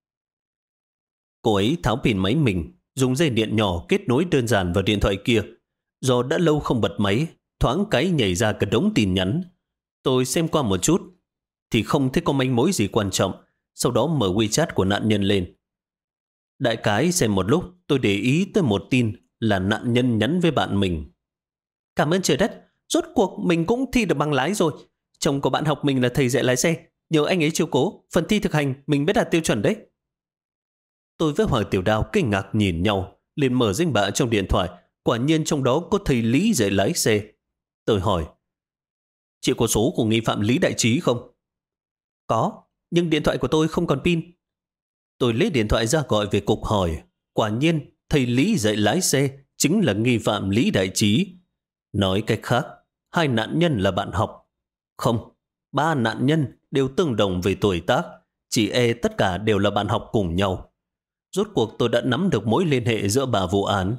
Cô ấy tháo pin máy mình, dùng dây điện nhỏ kết nối đơn giản vào điện thoại kia. Do đã lâu không bật máy, thoáng cái nhảy ra cả đống tin nhắn. Tôi xem qua một chút thì không thấy có manh mối gì quan trọng. Sau đó mở WeChat của nạn nhân lên. Đại cái xem một lúc, tôi để ý tới một tin là nạn nhân nhắn với bạn mình. Cảm ơn trời đất, rốt cuộc mình cũng thi được bằng lái rồi. Chồng của bạn học mình là thầy dạy lái xe, Nhờ anh ấy chiếu cố, phần thi thực hành mình biết đạt tiêu chuẩn đấy. Tôi với Hoàng Tiểu Đào kinh ngạc nhìn nhau, liền mở danh bạ trong điện thoại. Quả nhiên trong đó có thầy Lý dạy lái xe. Tôi hỏi, chị có số của nghi phạm Lý Đại Trí không? Có, nhưng điện thoại của tôi không còn pin. Tôi lấy điện thoại ra gọi về cục hỏi. Quả nhiên, thầy Lý dạy lái xe chính là nghi phạm Lý Đại Trí. Nói cách khác, hai nạn nhân là bạn học. Không, ba nạn nhân đều tương đồng về tuổi tác. Chỉ tất cả đều là bạn học cùng nhau. Rốt cuộc tôi đã nắm được mối liên hệ giữa ba vụ án.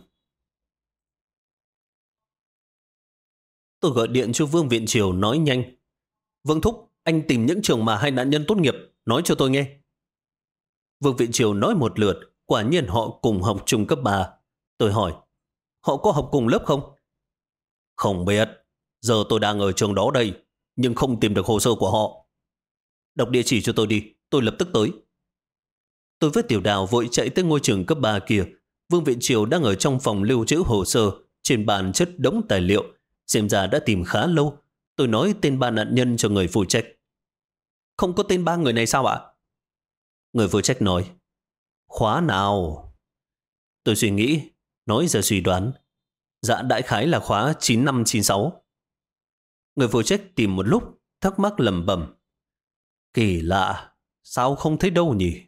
Tôi gọi điện cho Vương Viện Triều nói nhanh. Vương Thúc, anh tìm những trường mà hai nạn nhân tốt nghiệp, nói cho tôi nghe. Vương Viện Triều nói một lượt, quả nhiên họ cùng học trung cấp 3. Tôi hỏi, họ có học cùng lớp không? Không biết, giờ tôi đang ở trường đó đây, nhưng không tìm được hồ sơ của họ. Đọc địa chỉ cho tôi đi, tôi lập tức tới. Tôi với Tiểu Đào vội chạy tới ngôi trường cấp 3 kia. Vương Viện Triều đang ở trong phòng lưu trữ hồ sơ, trên bàn chất đống tài liệu. Xem ra đã tìm khá lâu. Tôi nói tên ba nạn nhân cho người phụ trách. Không có tên ba người này sao ạ? Người phụ trách nói, khóa nào? Tôi suy nghĩ, nói ra suy đoán. Dạ đại khái là khóa 9596. Người phụ trách tìm một lúc, thắc mắc lẩm bẩm. Kỳ lạ, sao không thấy đâu nhỉ?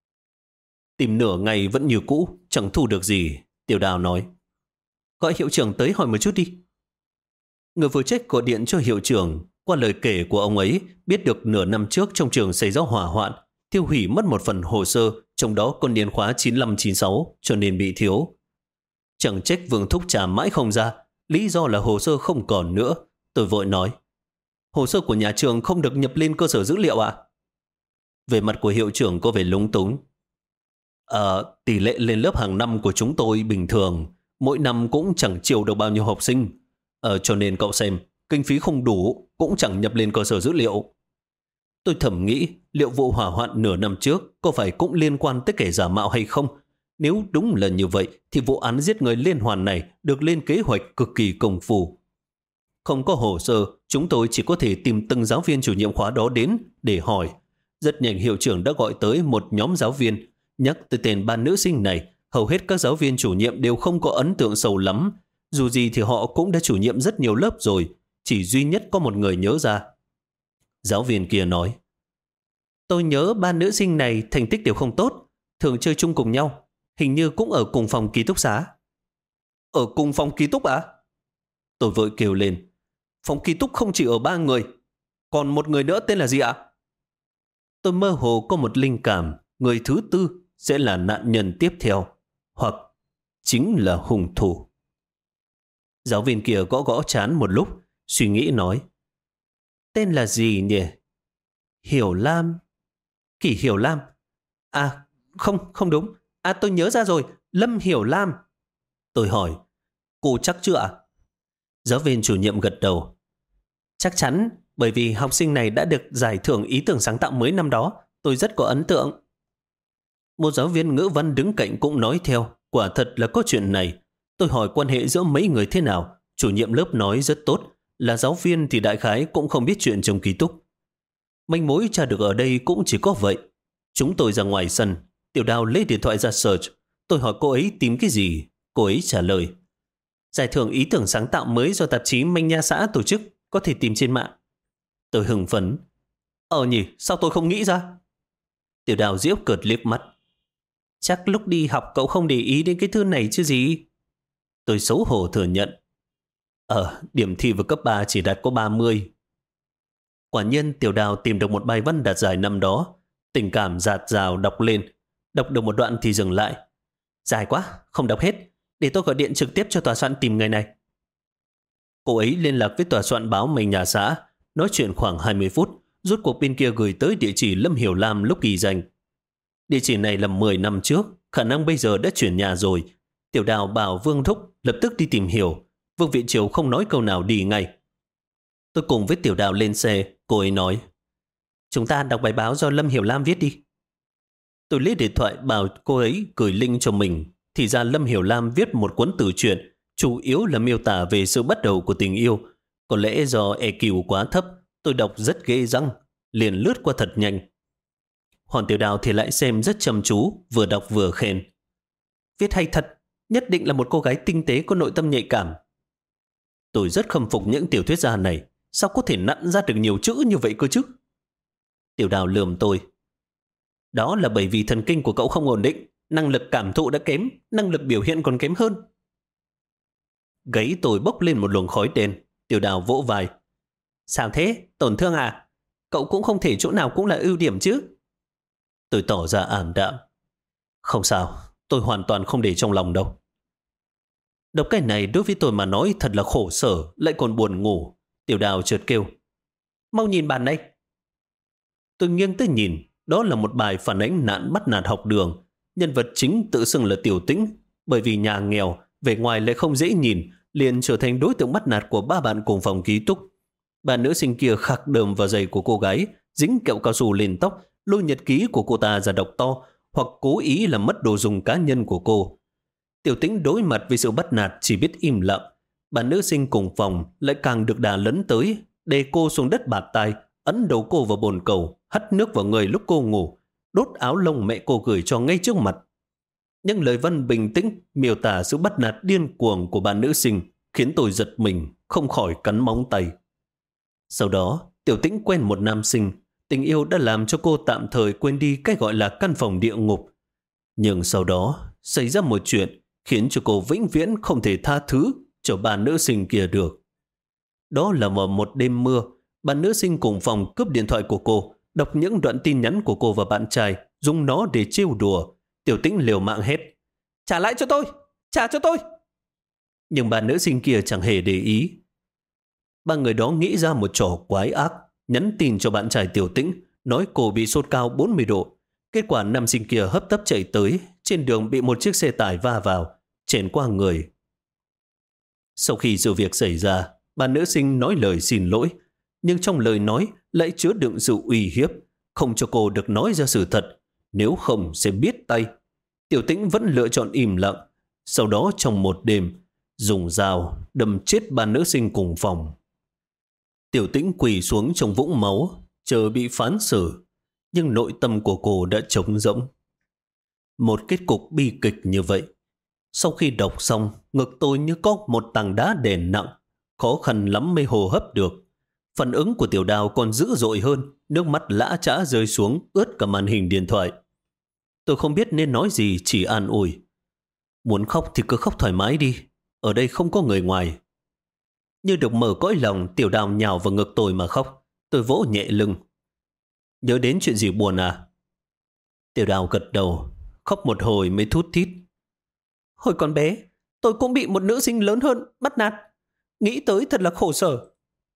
Tìm nửa ngày vẫn như cũ, chẳng thu được gì. Tiểu Đào nói, gọi hiệu trưởng tới hỏi một chút đi. Người phụ trách gọi điện cho hiệu trưởng. Qua lời kể của ông ấy, biết được nửa năm trước trong trường xảy ra hỏa hoạn, tiêu hủy mất một phần hồ sơ, trong đó còn niên khóa 9596, cho nên bị thiếu. Chẳng trách Vương Thúc trả mãi không ra, lý do là hồ sơ không còn nữa. Tôi vội nói, hồ sơ của nhà trường không được nhập lên cơ sở dữ liệu à? Về mặt của hiệu trưởng có vẻ lúng túng. Tỷ lệ lên lớp hàng năm của chúng tôi bình thường, mỗi năm cũng chẳng chiều được bao nhiêu học sinh. Cho nên cậu xem, kinh phí không đủ, cũng chẳng nhập lên cơ sở dữ liệu. Tôi thầm nghĩ, liệu vụ hỏa hoạn nửa năm trước có phải cũng liên quan tới kẻ giả mạo hay không? Nếu đúng là như vậy, thì vụ án giết người liên hoàn này được lên kế hoạch cực kỳ công phu. Không có hồ sơ, chúng tôi chỉ có thể tìm từng giáo viên chủ nhiệm khóa đó đến để hỏi. Rất nhanh hiệu trưởng đã gọi tới một nhóm giáo viên. Nhắc tới tên ba nữ sinh này, hầu hết các giáo viên chủ nhiệm đều không có ấn tượng sâu lắm. Dù gì thì họ cũng đã chủ nhiệm rất nhiều lớp rồi, chỉ duy nhất có một người nhớ ra. Giáo viên kia nói, tôi nhớ ba nữ sinh này thành tích đều không tốt, thường chơi chung cùng nhau, hình như cũng ở cùng phòng ký túc xá. Ở cùng phòng ký túc à? Tôi vội kêu lên, phòng ký túc không chỉ ở ba người, còn một người nữa tên là gì ạ? Tôi mơ hồ có một linh cảm, người thứ tư sẽ là nạn nhân tiếp theo, hoặc chính là hung thủ. Giáo viên kia gõ gõ trán một lúc, suy nghĩ nói, tên là gì nhỉ? Hiểu Lam. Kỷ Hiểu Lam. À, không đúng. À, tôi nhớ ra rồi, Lâm Hiểu Lam. Tôi hỏi, cô chắc chưa ạ? Giáo viên chủ nhiệm gật đầu. Chắc chắn, bởi vì học sinh này đã được giải thưởng ý tưởng sáng tạo mới năm đó. Tôi rất có ấn tượng. Một giáo viên ngữ văn đứng cạnh cũng nói theo, quả thật là có chuyện này. Tôi hỏi quan hệ giữa mấy người thế nào. Chủ nhiệm lớp nói rất tốt, là giáo viên thì đại khái cũng không biết chuyện trong ký túc. Manh mối tra được ở đây cũng chỉ có vậy. Chúng tôi ra ngoài sân, Tiểu Đào lấy điện thoại ra search. Tôi hỏi cô ấy tìm cái gì, cô ấy trả lời, giải thưởng ý tưởng sáng tạo mới do tạp chí Manh Nha xã tổ chức, có thể tìm trên mạng. Tôi hưng phấn. Nhỉ, sao tôi không nghĩ ra? Tiểu Đào giễu cợt liếc mắt. Chắc lúc đi học cậu không để ý đến cái thư này chứ gì? Tôi xấu hổ thừa nhận. Điểm thi vào cấp 3 chỉ đạt có 30. Quả nhiên Tiểu Đào tìm được một bài văn đạt giải năm đó. Tình cảm dạt dào đọc lên. Đọc được một đoạn thì dừng lại. Dài quá, không đọc hết. Để tôi gọi điện trực tiếp cho tòa soạn tìm người này. Cô ấy liên lạc với tòa soạn báo Manh Nha xã. Nói chuyện khoảng 20 phút. Rốt cuộc bên kia gửi tới địa chỉ Lâm Hiểu Lam lúc ghi danh. Địa chỉ này là 10 năm trước. Khả năng bây giờ đã chuyển nhà rồi. Tiểu Đào bảo Vương Thúc lập tức đi tìm hiểu. Vương Viện Triều không nói câu nào đi ngay. Tôi cùng với Tiểu Đào lên xe. Cô ấy nói, chúng ta đọc bài báo do Lâm Hiểu Lam viết đi. Tôi lấy điện thoại bảo cô ấy gửi link cho mình. Thì ra Lâm Hiểu Lam viết một cuốn tự truyện, chủ yếu là miêu tả về sự bắt đầu của tình yêu. Có lẽ do EQ quá thấp, tôi đọc rất ghê răng. liền lướt qua thật nhanh. Hoàng Tiểu Đào thì lại xem rất chăm chú, vừa đọc vừa khen. Viết hay thật, nhất định là một cô gái tinh tế có nội tâm nhạy cảm. Tôi rất khâm phục những tiểu thuyết gia này, sao có thể nặn ra được nhiều chữ như vậy cơ chứ? Tiểu Đào lườm tôi. Đó là bởi vì thần kinh của cậu không ổn định, năng lực cảm thụ đã kém, năng lực biểu hiện còn kém hơn. Gáy tôi bốc lên một luồng khói đen. Tiểu Đào vỗ vai. Sao thế? Tổn thương à? Cậu cũng không thể chỗ nào cũng là ưu điểm chứ? Tôi tỏ ra ảm đạm. Không sao, tôi hoàn toàn không để trong lòng đâu. Đọc cái này đối với tôi mà nói thật là khổ sở, lại còn buồn ngủ. Tiểu Đào chợt kêu. Mau nhìn bàn đây. Tôi nghiêng tới nhìn, đó là một bài phản ánh nạn bắt nạt học đường. Nhân vật chính tự xưng là Tiểu Tĩnh, bởi vì nhà nghèo, vẻ ngoài lại không dễ nhìn, liền trở thành đối tượng bắt nạt của ba bạn cùng phòng ký túc. Bạn nữ sinh kia khạc đờm vào giày của cô gái, dính kẹo cao su lên tóc, lôi nhật ký của cô ta ra đọc to, hoặc cố ý làm mất đồ dùng cá nhân của cô. Tiểu Tĩnh đối mặt với sự bắt nạt chỉ biết im lặng. Bạn nữ sinh cùng phòng lại càng được đà lấn tới, đè cô xuống đất bạt tai, ấn đầu cô vào bồn cầu, hắt nước vào người lúc cô ngủ, đốt áo lông mẹ cô gửi cho ngay trước mặt. Những lời văn bình tĩnh miêu tả sự bắt nạt điên cuồng của bạn nữ sinh khiến tôi giật mình, không khỏi cắn móng tay. Sau đó, Tiểu Tĩnh quen một nam sinh, tình yêu đã làm cho cô tạm thời quên đi cái gọi là căn phòng địa ngục. Nhưng sau đó, xảy ra một chuyện khiến cho cô vĩnh viễn không thể tha thứ cho bạn nữ sinh kia được. Đó là vào một đêm mưa, bạn nữ sinh cùng phòng cướp điện thoại của cô, đọc những đoạn tin nhắn của cô và bạn trai, dùng nó để trêu đùa. Tiểu Tĩnh liều mạng hét. Trả lại cho tôi! Trả cho tôi! Nhưng bạn nữ sinh kia chẳng hề để ý. Ba người đó nghĩ ra một trò quái ác, nhắn tin cho bạn trai Tiểu Tĩnh, nói cô bị sốt cao 40 độ. Kết quả nam sinh kia hấp tấp chạy tới, trên đường bị một chiếc xe tải va vào, chèn qua người. Sau khi sự việc xảy ra, bạn nữ sinh nói lời xin lỗi, nhưng trong lời nói lại chứa đựng sự uy hiếp, không cho cô được nói ra sự thật, nếu không sẽ biết tay. Tiểu Tĩnh vẫn lựa chọn im lặng, sau đó trong một đêm, dùng dao đâm chết bạn nữ sinh cùng phòng. Tiểu Tĩnh quỳ xuống trong vũng máu, chờ bị phán xử, nhưng nội tâm của cô đã trống rỗng. Một kết cục bi kịch như vậy. Sau khi đọc xong, ngực tôi như có một tảng đá đè nặng, khó khăn lắm mới hô hấp được. Phản ứng của Tiểu Đào còn dữ dội hơn, nước mắt lã chã rơi xuống, ướt cả màn hình điện thoại. Tôi không biết nên nói gì, chỉ an ủi. Muốn khóc thì cứ khóc thoải mái đi, ở đây không có người ngoài. Như được mở cõi lòng, Tiểu Đào nhào vào ngực tôi mà khóc. Tôi vỗ nhẹ lưng. Nhớ đến chuyện gì buồn à? Tiểu Đào gật đầu, khóc một hồi mới thút thít. Hồi còn bé, tôi cũng bị một nữ sinh lớn hơn bắt nạt. Nghĩ tới thật là khổ sở.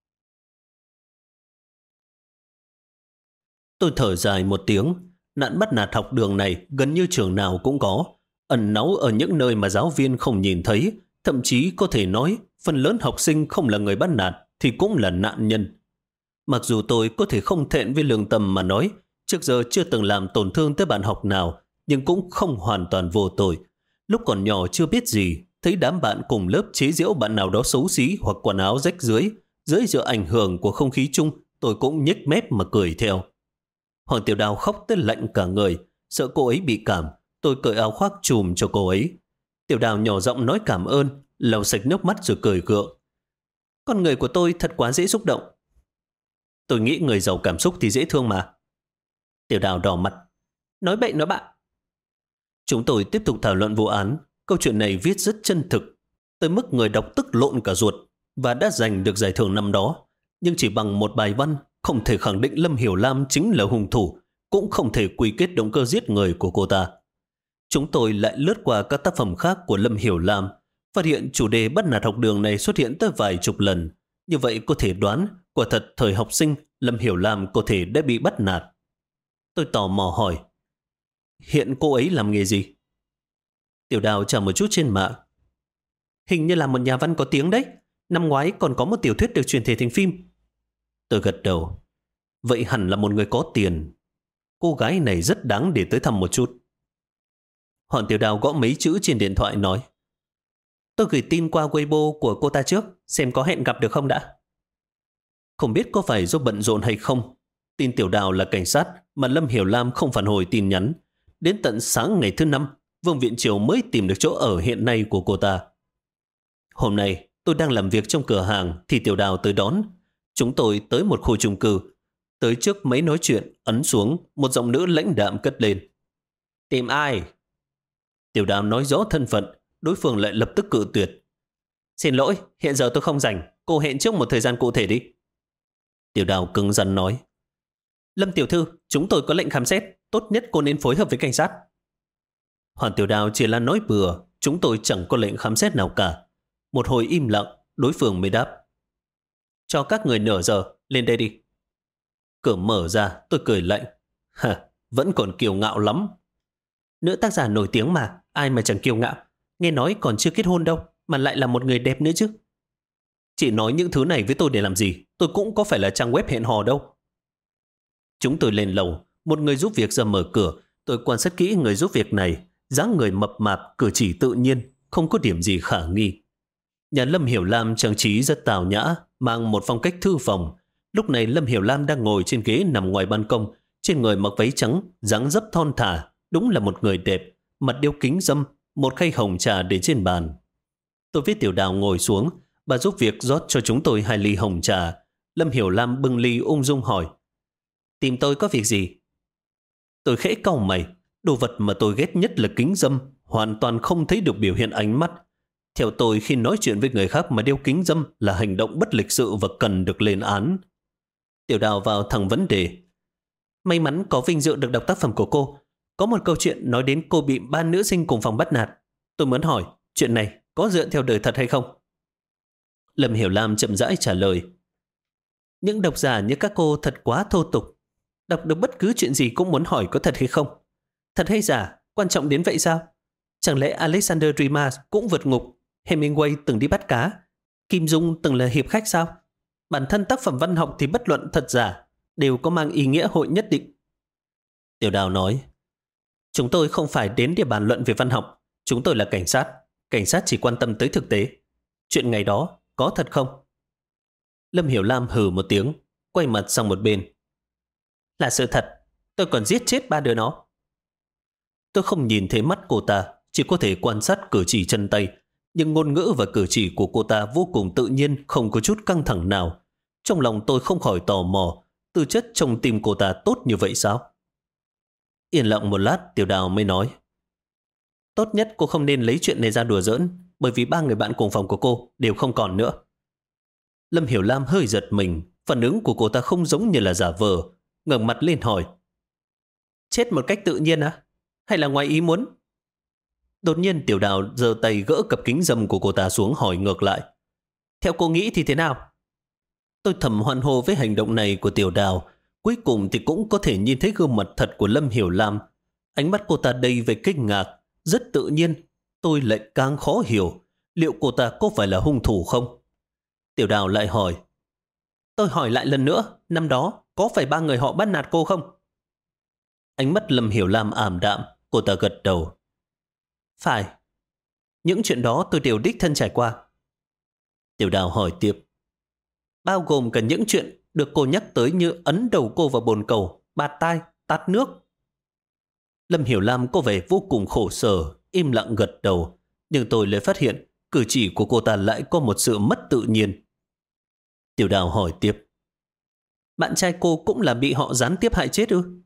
Tôi thở dài một tiếng. Nạn bắt nạt học đường này gần như trường nào cũng có. Ẩn náu ở những nơi mà giáo viên không nhìn thấy. Thậm chí có thể nói phần lớn học sinh không là người bắt nạt thì cũng là nạn nhân. Mặc dù tôi có thể không thẹn với lương tâm mà nói trước giờ chưa từng làm tổn thương tới bạn học nào, nhưng cũng không hoàn toàn vô tội. Lúc còn nhỏ chưa biết gì, thấy đám bạn cùng lớp chế giễu bạn nào đó xấu xí hoặc quần áo rách rưới, dưới sự ảnh hưởng của không khí chung, tôi cũng nhếch mép mà cười theo. Hoàng Tiểu Đào khóc tới lạnh cả người, sợ cô ấy bị cảm, tôi cởi áo khoác trùm cho cô ấy. Tiểu Đào nhỏ giọng nói cảm ơn, lau sạch nước mắt rồi cười gượng. Con người của tôi thật quá dễ xúc động. Tôi nghĩ người giàu cảm xúc thì dễ thương mà. Tiểu Đào đỏ mặt. Nói bậy nói bạ. Chúng tôi tiếp tục thảo luận vụ án. Câu chuyện này viết rất chân thực, tới mức người đọc tức lộn cả ruột, và đã giành được giải thưởng năm đó. Nhưng chỉ bằng một bài văn, không thể khẳng định Lâm Hiểu Lam chính là hung thủ, cũng không thể quy kết động cơ giết người của cô ta. Chúng tôi lại lướt qua các tác phẩm khác của Lâm Hiểu Lam, phát hiện chủ đề bắt nạt học đường này xuất hiện tới vài chục lần. Như vậy có thể đoán, quả thật thời học sinh, Lâm Hiểu Lam có thể đã bị bắt nạt. Tôi tò mò hỏi, hiện cô ấy làm nghề gì? Tiểu Đào trả một chút trên mạng. Hình như là một nhà văn có tiếng đấy. Năm ngoái còn có một tiểu thuyết được chuyển thể thành phim. Tôi gật đầu. Vậy hẳn là một người có tiền. Cô gái này rất đáng để tới thăm một chút. Hoàng Tiểu Đào gõ mấy chữ trên điện thoại nói, tôi gửi tin qua Weibo của cô ta trước, xem có hẹn gặp được không đã. Không biết có phải do bận rộn hay không, Tin Tiểu Đào là cảnh sát mà Lâm Hiểu Lam không phản hồi tin nhắn. Đến tận sáng ngày thứ 5, Vương Viện Triều mới tìm được chỗ ở hiện nay của cô ta. Hôm nay, tôi đang làm việc trong cửa hàng thì Tiểu Đào tới đón. Chúng tôi tới một khu chung cư. Tới trước mấy nói chuyện, ấn xuống, một giọng nữ lãnh đạm cất lên. Tìm ai? Tiểu Đào nói rõ thân phận, đối phương lại lập tức cự tuyệt. Xin lỗi, hiện giờ tôi không rảnh, cô hẹn trước một thời gian cụ thể đi. Tiểu Đào cứng rắn nói. Lâm tiểu thư, chúng tôi có lệnh khám xét, tốt nhất cô nên phối hợp với cảnh sát. Hoàn Tiểu Đào chỉ là nói bừa, chúng tôi chẳng có lệnh khám xét nào cả. Một hồi im lặng, đối phương mới đáp. Cho các người nửa giờ, lên đây đi. Cửa mở ra, tôi cười lạnh. Vẫn còn kiêu ngạo lắm. Nữ tác giả nổi tiếng mà, ai mà chẳng kiêu ngạo. Nghe nói còn chưa kết hôn đâu, mà lại là một người đẹp nữa chứ. Chị nói những thứ này với tôi để làm gì? Tôi cũng có phải là trang web hẹn hò đâu. Chúng tôi lên lầu, một người giúp việc ra mở cửa. Tôi quan sát kỹ người giúp việc này, dáng người mập mạp, cử chỉ tự nhiên, không có điểm gì khả nghi. Nhà Lâm Hiểu Lam trang trí rất tào nhã, mang một phong cách thư phòng. Lúc này Lâm Hiểu Lam đang ngồi trên ghế nằm ngoài ban công, trên người mặc váy trắng, dáng dấp thon thả, đúng là một người đẹp, mặt đeo kính râm, một khay hồng trà để trên bàn. Tôi với Tiểu Đào ngồi xuống, bà giúp việc rót cho chúng tôi 2 ly hồng trà. Lâm Hiểu Lam bưng ly ung dung hỏi. Tìm tôi có việc gì? Tôi khẽ cau mày, đồ vật mà tôi ghét nhất là kính râm, hoàn toàn không thấy được biểu hiện ánh mắt. Theo tôi, khi nói chuyện với người khác mà đeo kính râm là hành động bất lịch sự và cần được lên án. Tiểu Đào vào thẳng vấn đề. May mắn có vinh dự được đọc tác phẩm của cô. Có một câu chuyện nói đến cô bị 3 nữ sinh cùng phòng bắt nạt. Tôi muốn hỏi, chuyện này có dựa theo đời thật hay không? Lâm Hiểu Lam chậm rãi trả lời. Những độc giả như các cô thật quá thô tục. Đọc được bất cứ chuyện gì cũng muốn hỏi có thật hay không. Thật hay giả, quan trọng đến vậy sao? Chẳng lẽ Alexander Dumas cũng vượt ngục, Hemingway từng đi bắt cá, Kim Dung từng là hiệp khách sao? Bản thân tác phẩm văn học thì bất luận thật giả, đều có mang ý nghĩa hội nhất định. Tiểu Đào nói, chúng tôi không phải đến để bàn luận về văn học, chúng tôi là cảnh sát chỉ quan tâm tới thực tế. Chuyện ngày đó có thật không? Lâm Hiểu Lam hừ một tiếng, quay mặt sang một bên. Là sự thật, tôi còn giết chết 3 đứa nó. Tôi không nhìn thấy mắt cô ta, chỉ có thể quan sát cử chỉ chân tay, nhưng ngôn ngữ và cử chỉ của cô ta vô cùng tự nhiên, không có chút căng thẳng nào. Trong lòng tôi không khỏi tò mò, tư chất trong tim cô ta tốt như vậy sao? Yên lặng một lát, Tiểu Đào mới nói. Tốt nhất cô không nên lấy chuyện này ra đùa giỡn, bởi vì 3 người bạn cùng phòng của cô đều không còn nữa. Lâm Hiểu Lam hơi giật mình, phản ứng của cô ta không giống như là giả vờ, ngẩng mặt lên hỏi. Chết một cách tự nhiên á? Hay là ngoài ý muốn? Đột nhiên Tiểu Đào giơ tay gỡ cặp kính râm của cô ta xuống hỏi ngược lại. Theo cô nghĩ thì thế nào? Tôi thầm hoan hô với hành động này của Tiểu Đào. Cuối cùng thì cũng có thể nhìn thấy gương mặt thật của Lâm Hiểu Lam. Ánh mắt cô ta đầy về kinh ngạc, rất tự nhiên. Tôi lại càng khó hiểu, liệu cô ta có phải là hung thủ không? Tiểu Đào lại hỏi. Tôi hỏi lại lần nữa, năm đó có phải 3 người họ bắt nạt cô không? Ánh mắt Lâm Hiểu Lam ảm đạm, cô ta gật đầu. Phải, những chuyện đó tôi đều đích thân trải qua. Tiểu Đào hỏi tiếp. Bao gồm cả những chuyện được cô nhắc tới như ấn đầu cô vào bồn cầu, bạt tai, tát nước. Lâm Hiểu Lam có vẻ vô cùng khổ sở, im lặng gật đầu. Nhưng tôi lại phát hiện cử chỉ của cô ta lại có một sự mất tự nhiên. Tiểu Đào hỏi tiếp. Bạn trai cô cũng là bị họ gián tiếp hại chết ư?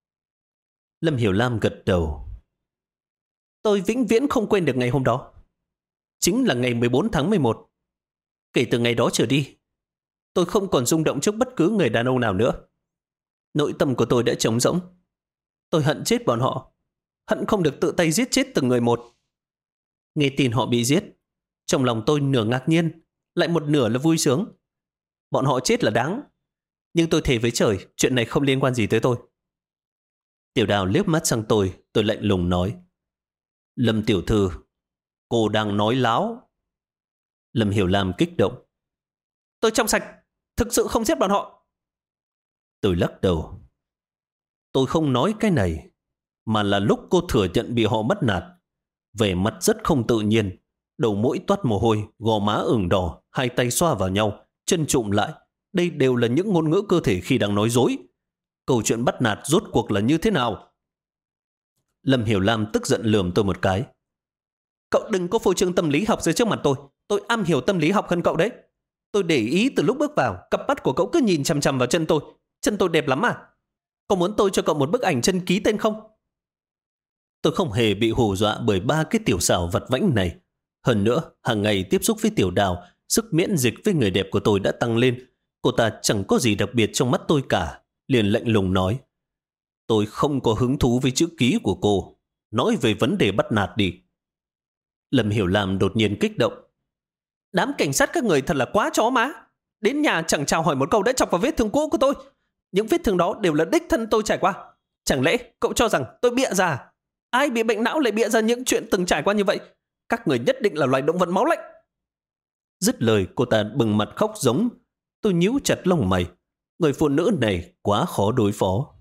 Lâm Hiểu Lam gật đầu. Tôi vĩnh viễn không quên được ngày hôm đó. Chính là ngày 14 tháng 11. Kể từ ngày đó trở đi, tôi không còn rung động trước bất cứ người đàn ông nào nữa. Nội tâm của tôi đã trống rỗng. Tôi hận chết bọn họ. Hận không được tự tay giết chết từng người một. Nghe tin họ bị giết, trong lòng tôi nửa ngạc nhiên, lại một nửa là vui sướng. Bọn họ chết là đáng. Nhưng tôi thề với trời, chuyện này không liên quan gì tới tôi. Tiểu Đào liếc mắt sang tôi lạnh lùng nói. Lâm tiểu thư, cô đang nói láo. Lâm Hiểu Lam kích động. Tôi trong sạch, thực sự không giết bọn họ. Tôi lắc đầu. Tôi không nói cái này, mà là lúc cô thừa nhận bị họ bắt nạt. Vẻ mặt rất không tự nhiên, đầu mũi toát mồ hôi, gò má ửng đỏ, hai tay xoa vào nhau, chân trụm lại. Đây đều là những ngôn ngữ cơ thể khi đang nói dối. Câu chuyện bắt nạt rốt cuộc là như thế nào? Lâm Hiểu Lam tức giận lườm tôi một cái. Cậu đừng có phô trương tâm lý học dưới trước mặt tôi. Tôi am hiểu tâm lý học hơn cậu đấy. Tôi để ý từ lúc bước vào, cặp mắt của cậu cứ nhìn chằm chằm vào chân tôi. Chân tôi đẹp lắm à? Có muốn tôi cho cậu một bức ảnh chân ký tên không? Tôi không hề bị hù dọa bởi ba cái tiểu xảo vặt vãnh này. Hơn nữa, hàng ngày tiếp xúc với Tiểu Đào, sức miễn dịch với người đẹp của tôi đã tăng lên. Cô ta chẳng có gì đặc biệt trong mắt tôi cả. Liền lạnh lùng nói. Tôi không có hứng thú với chữ ký của cô. Nói về vấn đề bắt nạt đi. Lâm Hiểu Lam đột nhiên kích động. Đám cảnh sát các người thật là quá chó má. Đến nhà chẳng chào hỏi một câu đã chọc vào vết thương cũ của tôi. Những vết thương đó đều là đích thân tôi trải qua. Chẳng lẽ cậu cho rằng tôi bịa ra? Ai bị bệnh não lại bịa ra những chuyện từng trải qua như vậy? Các người nhất định là loài động vật máu lạnh. Dứt lời cô ta bừng mặt khóc giống. Tôi nhíu chặt lông mày. Người phụ nữ này quá khó đối phó.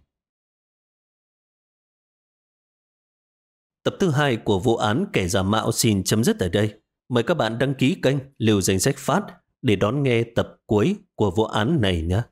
Tập thứ 2 của vụ án kẻ giả mạo xin chấm dứt ở đây. Mời các bạn đăng ký kênh Lưu Danh Sách Phát để đón nghe tập cuối của vụ án này nhé.